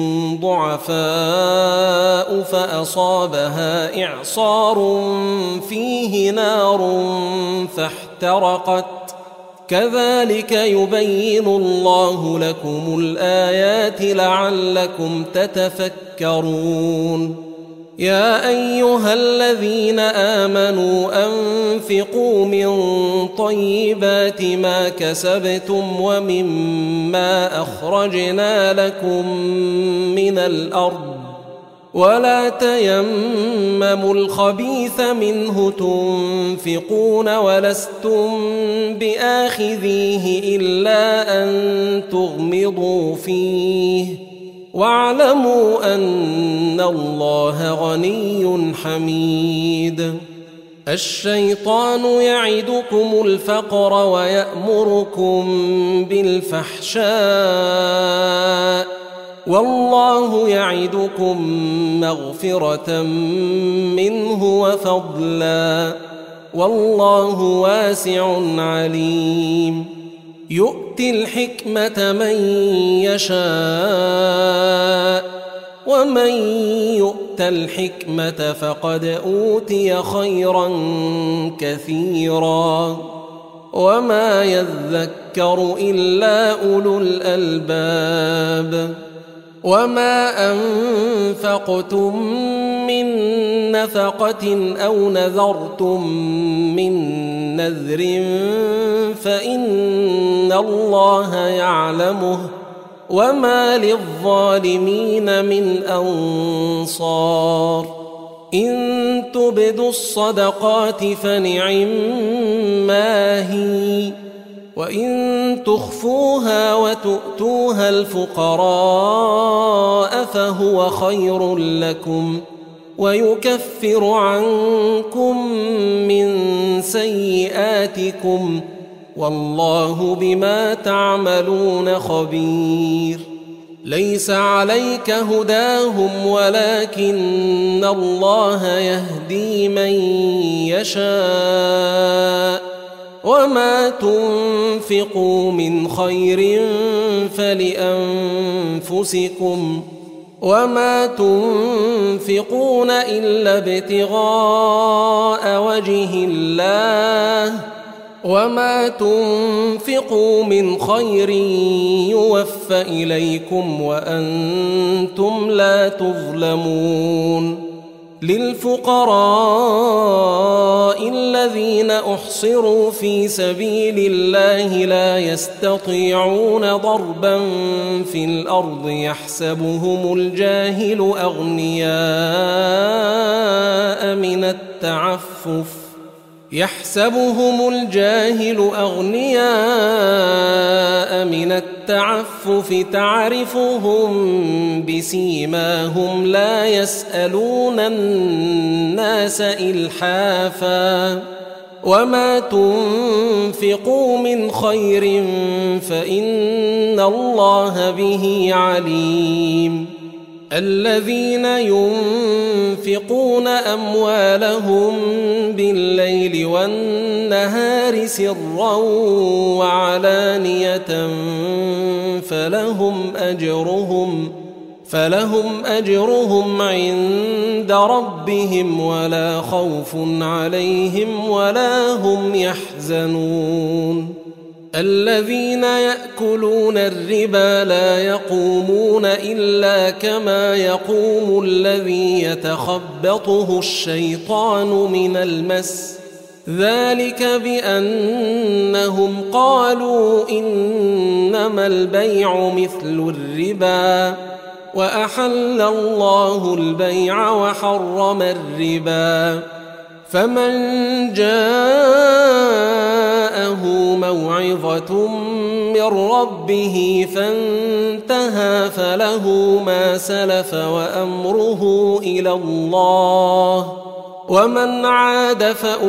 ضعفاء فأصابها إعصار فيه نار فاحترقت كذلك يبين الله لكم الآيات لعلكم تتفكرون يا أيها الذين آمنوا أنفقوا من طيبات ما كسبتم ومما أخرجنا لكم من الأرض ولا تيمموا الخبيث منه تنفقون ولستم بآخذيه إلا أن تغمضوا فيه واعلموا أن الله غني حميد الشيطان يعدكم الفقر ويأمركم بالفحشاء والله يعدكم مغفرة منه وفضلا والله واسع عليم يؤتي الحكمة من يشاء ومن يؤت الحكمة فقد أوتي خيرا كثيرا وما يذكر إلا أولو الألباب وما أنفقتم من نفقة أو نذرتم من نذر فإن الله يعلمه وما للظالمين من أنصار إن تبدوا الصدقات فنعما هي وإن تخفوها وتؤتوها الفقراء فهو خير لكم ويكفر عنكم من سيئاتكم والله بما تعملون خبير ليس عليك هداهم ولكن الله يهدي من يشاء وما تنفقوا من خير فلأنفسكم وما تنفقون إلا ابتغاء وجه الله وما تنفقوا من خير يوفى إليكم وأنتم لا تظلمون للفقراء الذين أحصروا في سبيل الله لا يستطيعون ضربا في الأرض يحسبهم الجاهل أغنياء من التعفف تعرفهم بسيماهم لا يسألون الناس إلحافا وما تنفقوا من خير فإن الله به عليم الذين ينفقون أموالهم بالليل والنهار سرا وعلانية فلهم أجرهم عند ربهم ولا خوف عليهم ولا هم يحزنون الذين يأكلون الربا لا يقومون إلا كما يقوم الذي يتخبطه الشيطان من المس ذلك بأنهم قالوا إنما البيع مثل الربا وأحل الله البيع وحرم الربا فمن جاءه موعظة من ربه فانتهى فله ما سلف وأمره إلى الله ومن عاد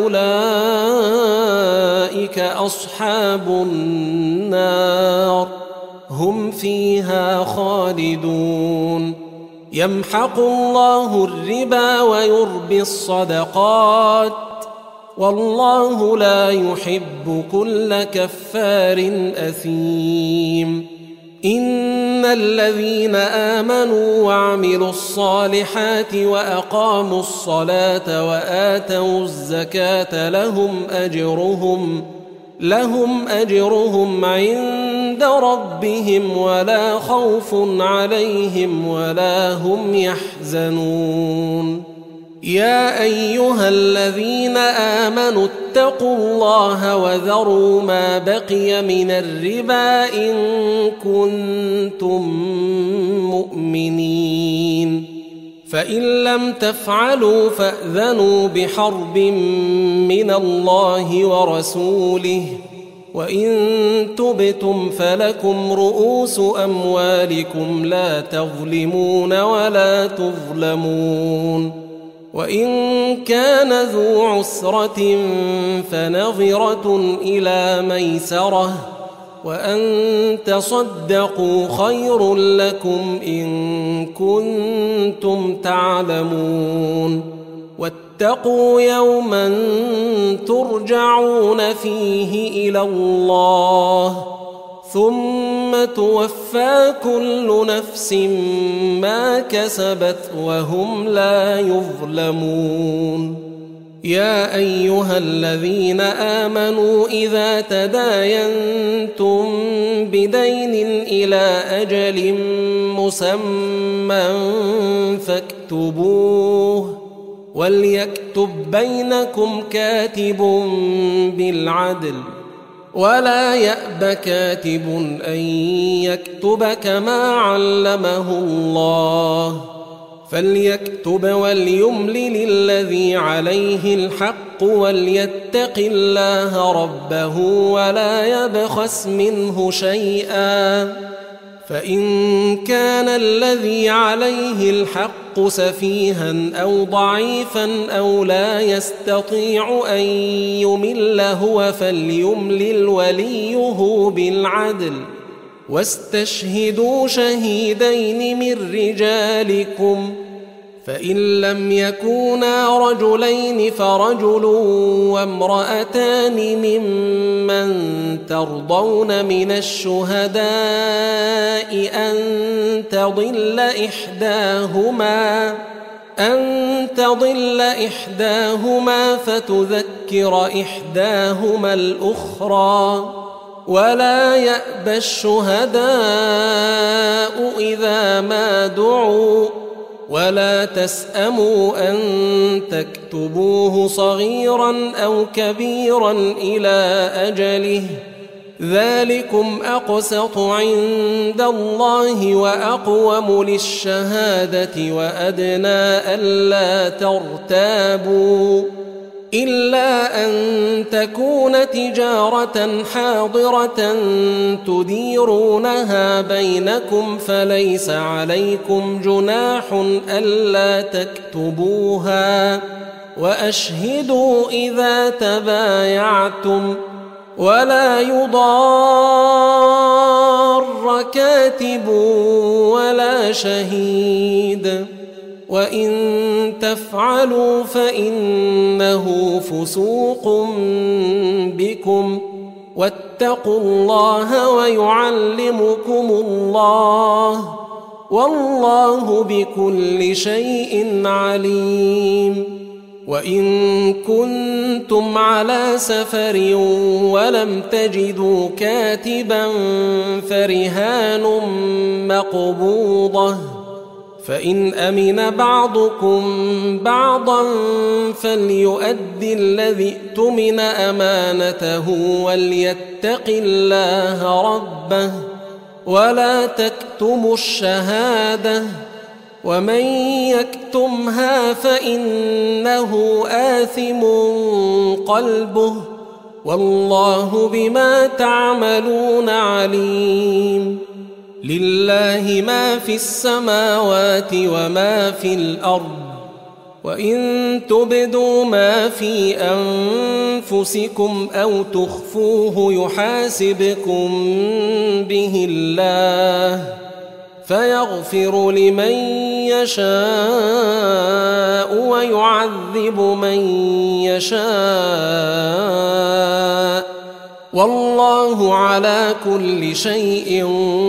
فأولئك أصحاب النار هم فيها خالدون يمحق الله الربا ويربي الصدقات والله لا يحب كل كفار أثيم إن الذين آمنوا وعملوا الصالحات وأقاموا الصلاة وآتوا الزكاة لهم أجرهم عند ربهم ولا خوف عليهم ولا هم يحزنون يا أيها الذين آمنوا اتقوا الله وذروا ما بقي من الربا إن كنتم مؤمنين فإن لم تفعلوا فأذنوا بحرب من الله ورسوله وإن تبتم فلكم رؤوس أموالكم لا تظلمون ولا تظلمون وإن كان ذو عسرة فنظرة إلى ميسرة وأن تصدقوا خير لكم إن كنتم تعلمون واتقوا يوما ترجعون فيه إلى الله ثم توفى كل نفس ما كسبت وهم لا يظلمون يا أيها الذين آمنوا إذا تداينتم بدين إلى أجل مسمى فاكتبوه وليكتب بينكم كاتب بالعدل ولا يأب كاتب أن يكتب كما علمه الله فليكتب وليملل الذي عليه الحق وليتق الله ربه ولا يبخس منه شيئا فإن كان الذي عليه الحق سفيها أو ضعيفا أو لا يستطيع أن يمل هو فليملل وليه بالعدل واستشهدوا شهيدين من رجالكم فإن لم يكونا رجلين فرجل وامرأتان ممن ترضون من الشهداء أن تضل إحداهما فتذكر إحداهما الأخرى ولا يأبى الشهداء إذا ما دعوا ولا تسأموا أن تكتبوه صغيرا أو كبيرا إلى أجله ذلكم أقسط عند الله وأقوم للشهادة وأدنى ألا ترتابوا إلا أن تكون تجارة حاضرة تديرونها بينكم فليس عليكم جناح ألا تكتبوها وأشهدوا إذا تبايعتم ولا يضار كاتب ولا شهيد وإن تفعلوا فإنه فسوق بكم واتقوا الله ويعلمكم الله والله بكل شيء عليم. وإن كنتم على سفر ولم تجدوا كاتبا فرهان مقبوضة فإن أمن بعضكم بعضا فليؤد الذي اؤتمن أمانته وليتق الله ربه ولا تكتموا الشهادة ومن يكتمها فإنه آثم قلبه والله بما تعملون عليم. لله ما في السماوات وما في الأرض وإن تبدوا ما في أنفسكم أو تخفوه يحاسبكم به الله فيغفر لمن يشاء ويعذب من يشاء والله على كل شيء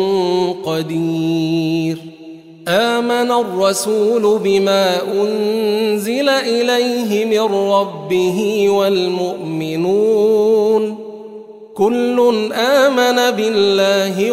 قدير. آمن الرسول بما أنزل إليه من ربه والمؤمنون كل آمن بالله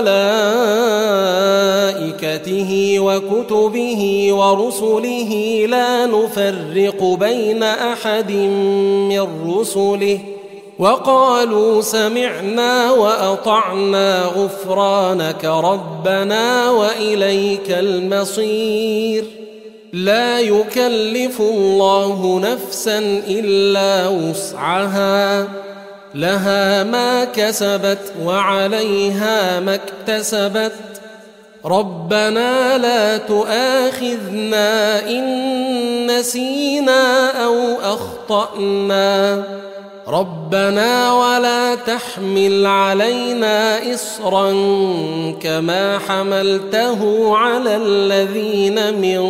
وملائكته وكتبه ورسله لا نفرق بين أحد من رسله وقالوا سمعنا وأطعنا غفرانك ربنا وإليك المصير. لا يكلف الله نفسا إلا وسعها لها ما كسبت وعليها ما اكتسبت ربنا لا تؤاخذنا إن نسينا أو أخطأنا ربنا ولا تحمل علينا إصرا كما حملته على الذين من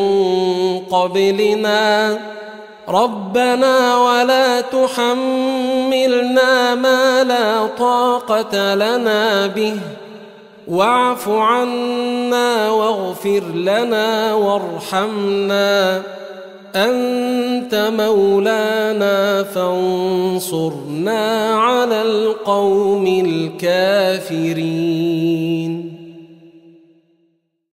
قبلنا ربنا ولا تحملنا ما لا طاقة لنا به واعف عنا واغفر لنا وارحمنا أنت مولانا فانصرنا على القوم الكافرين.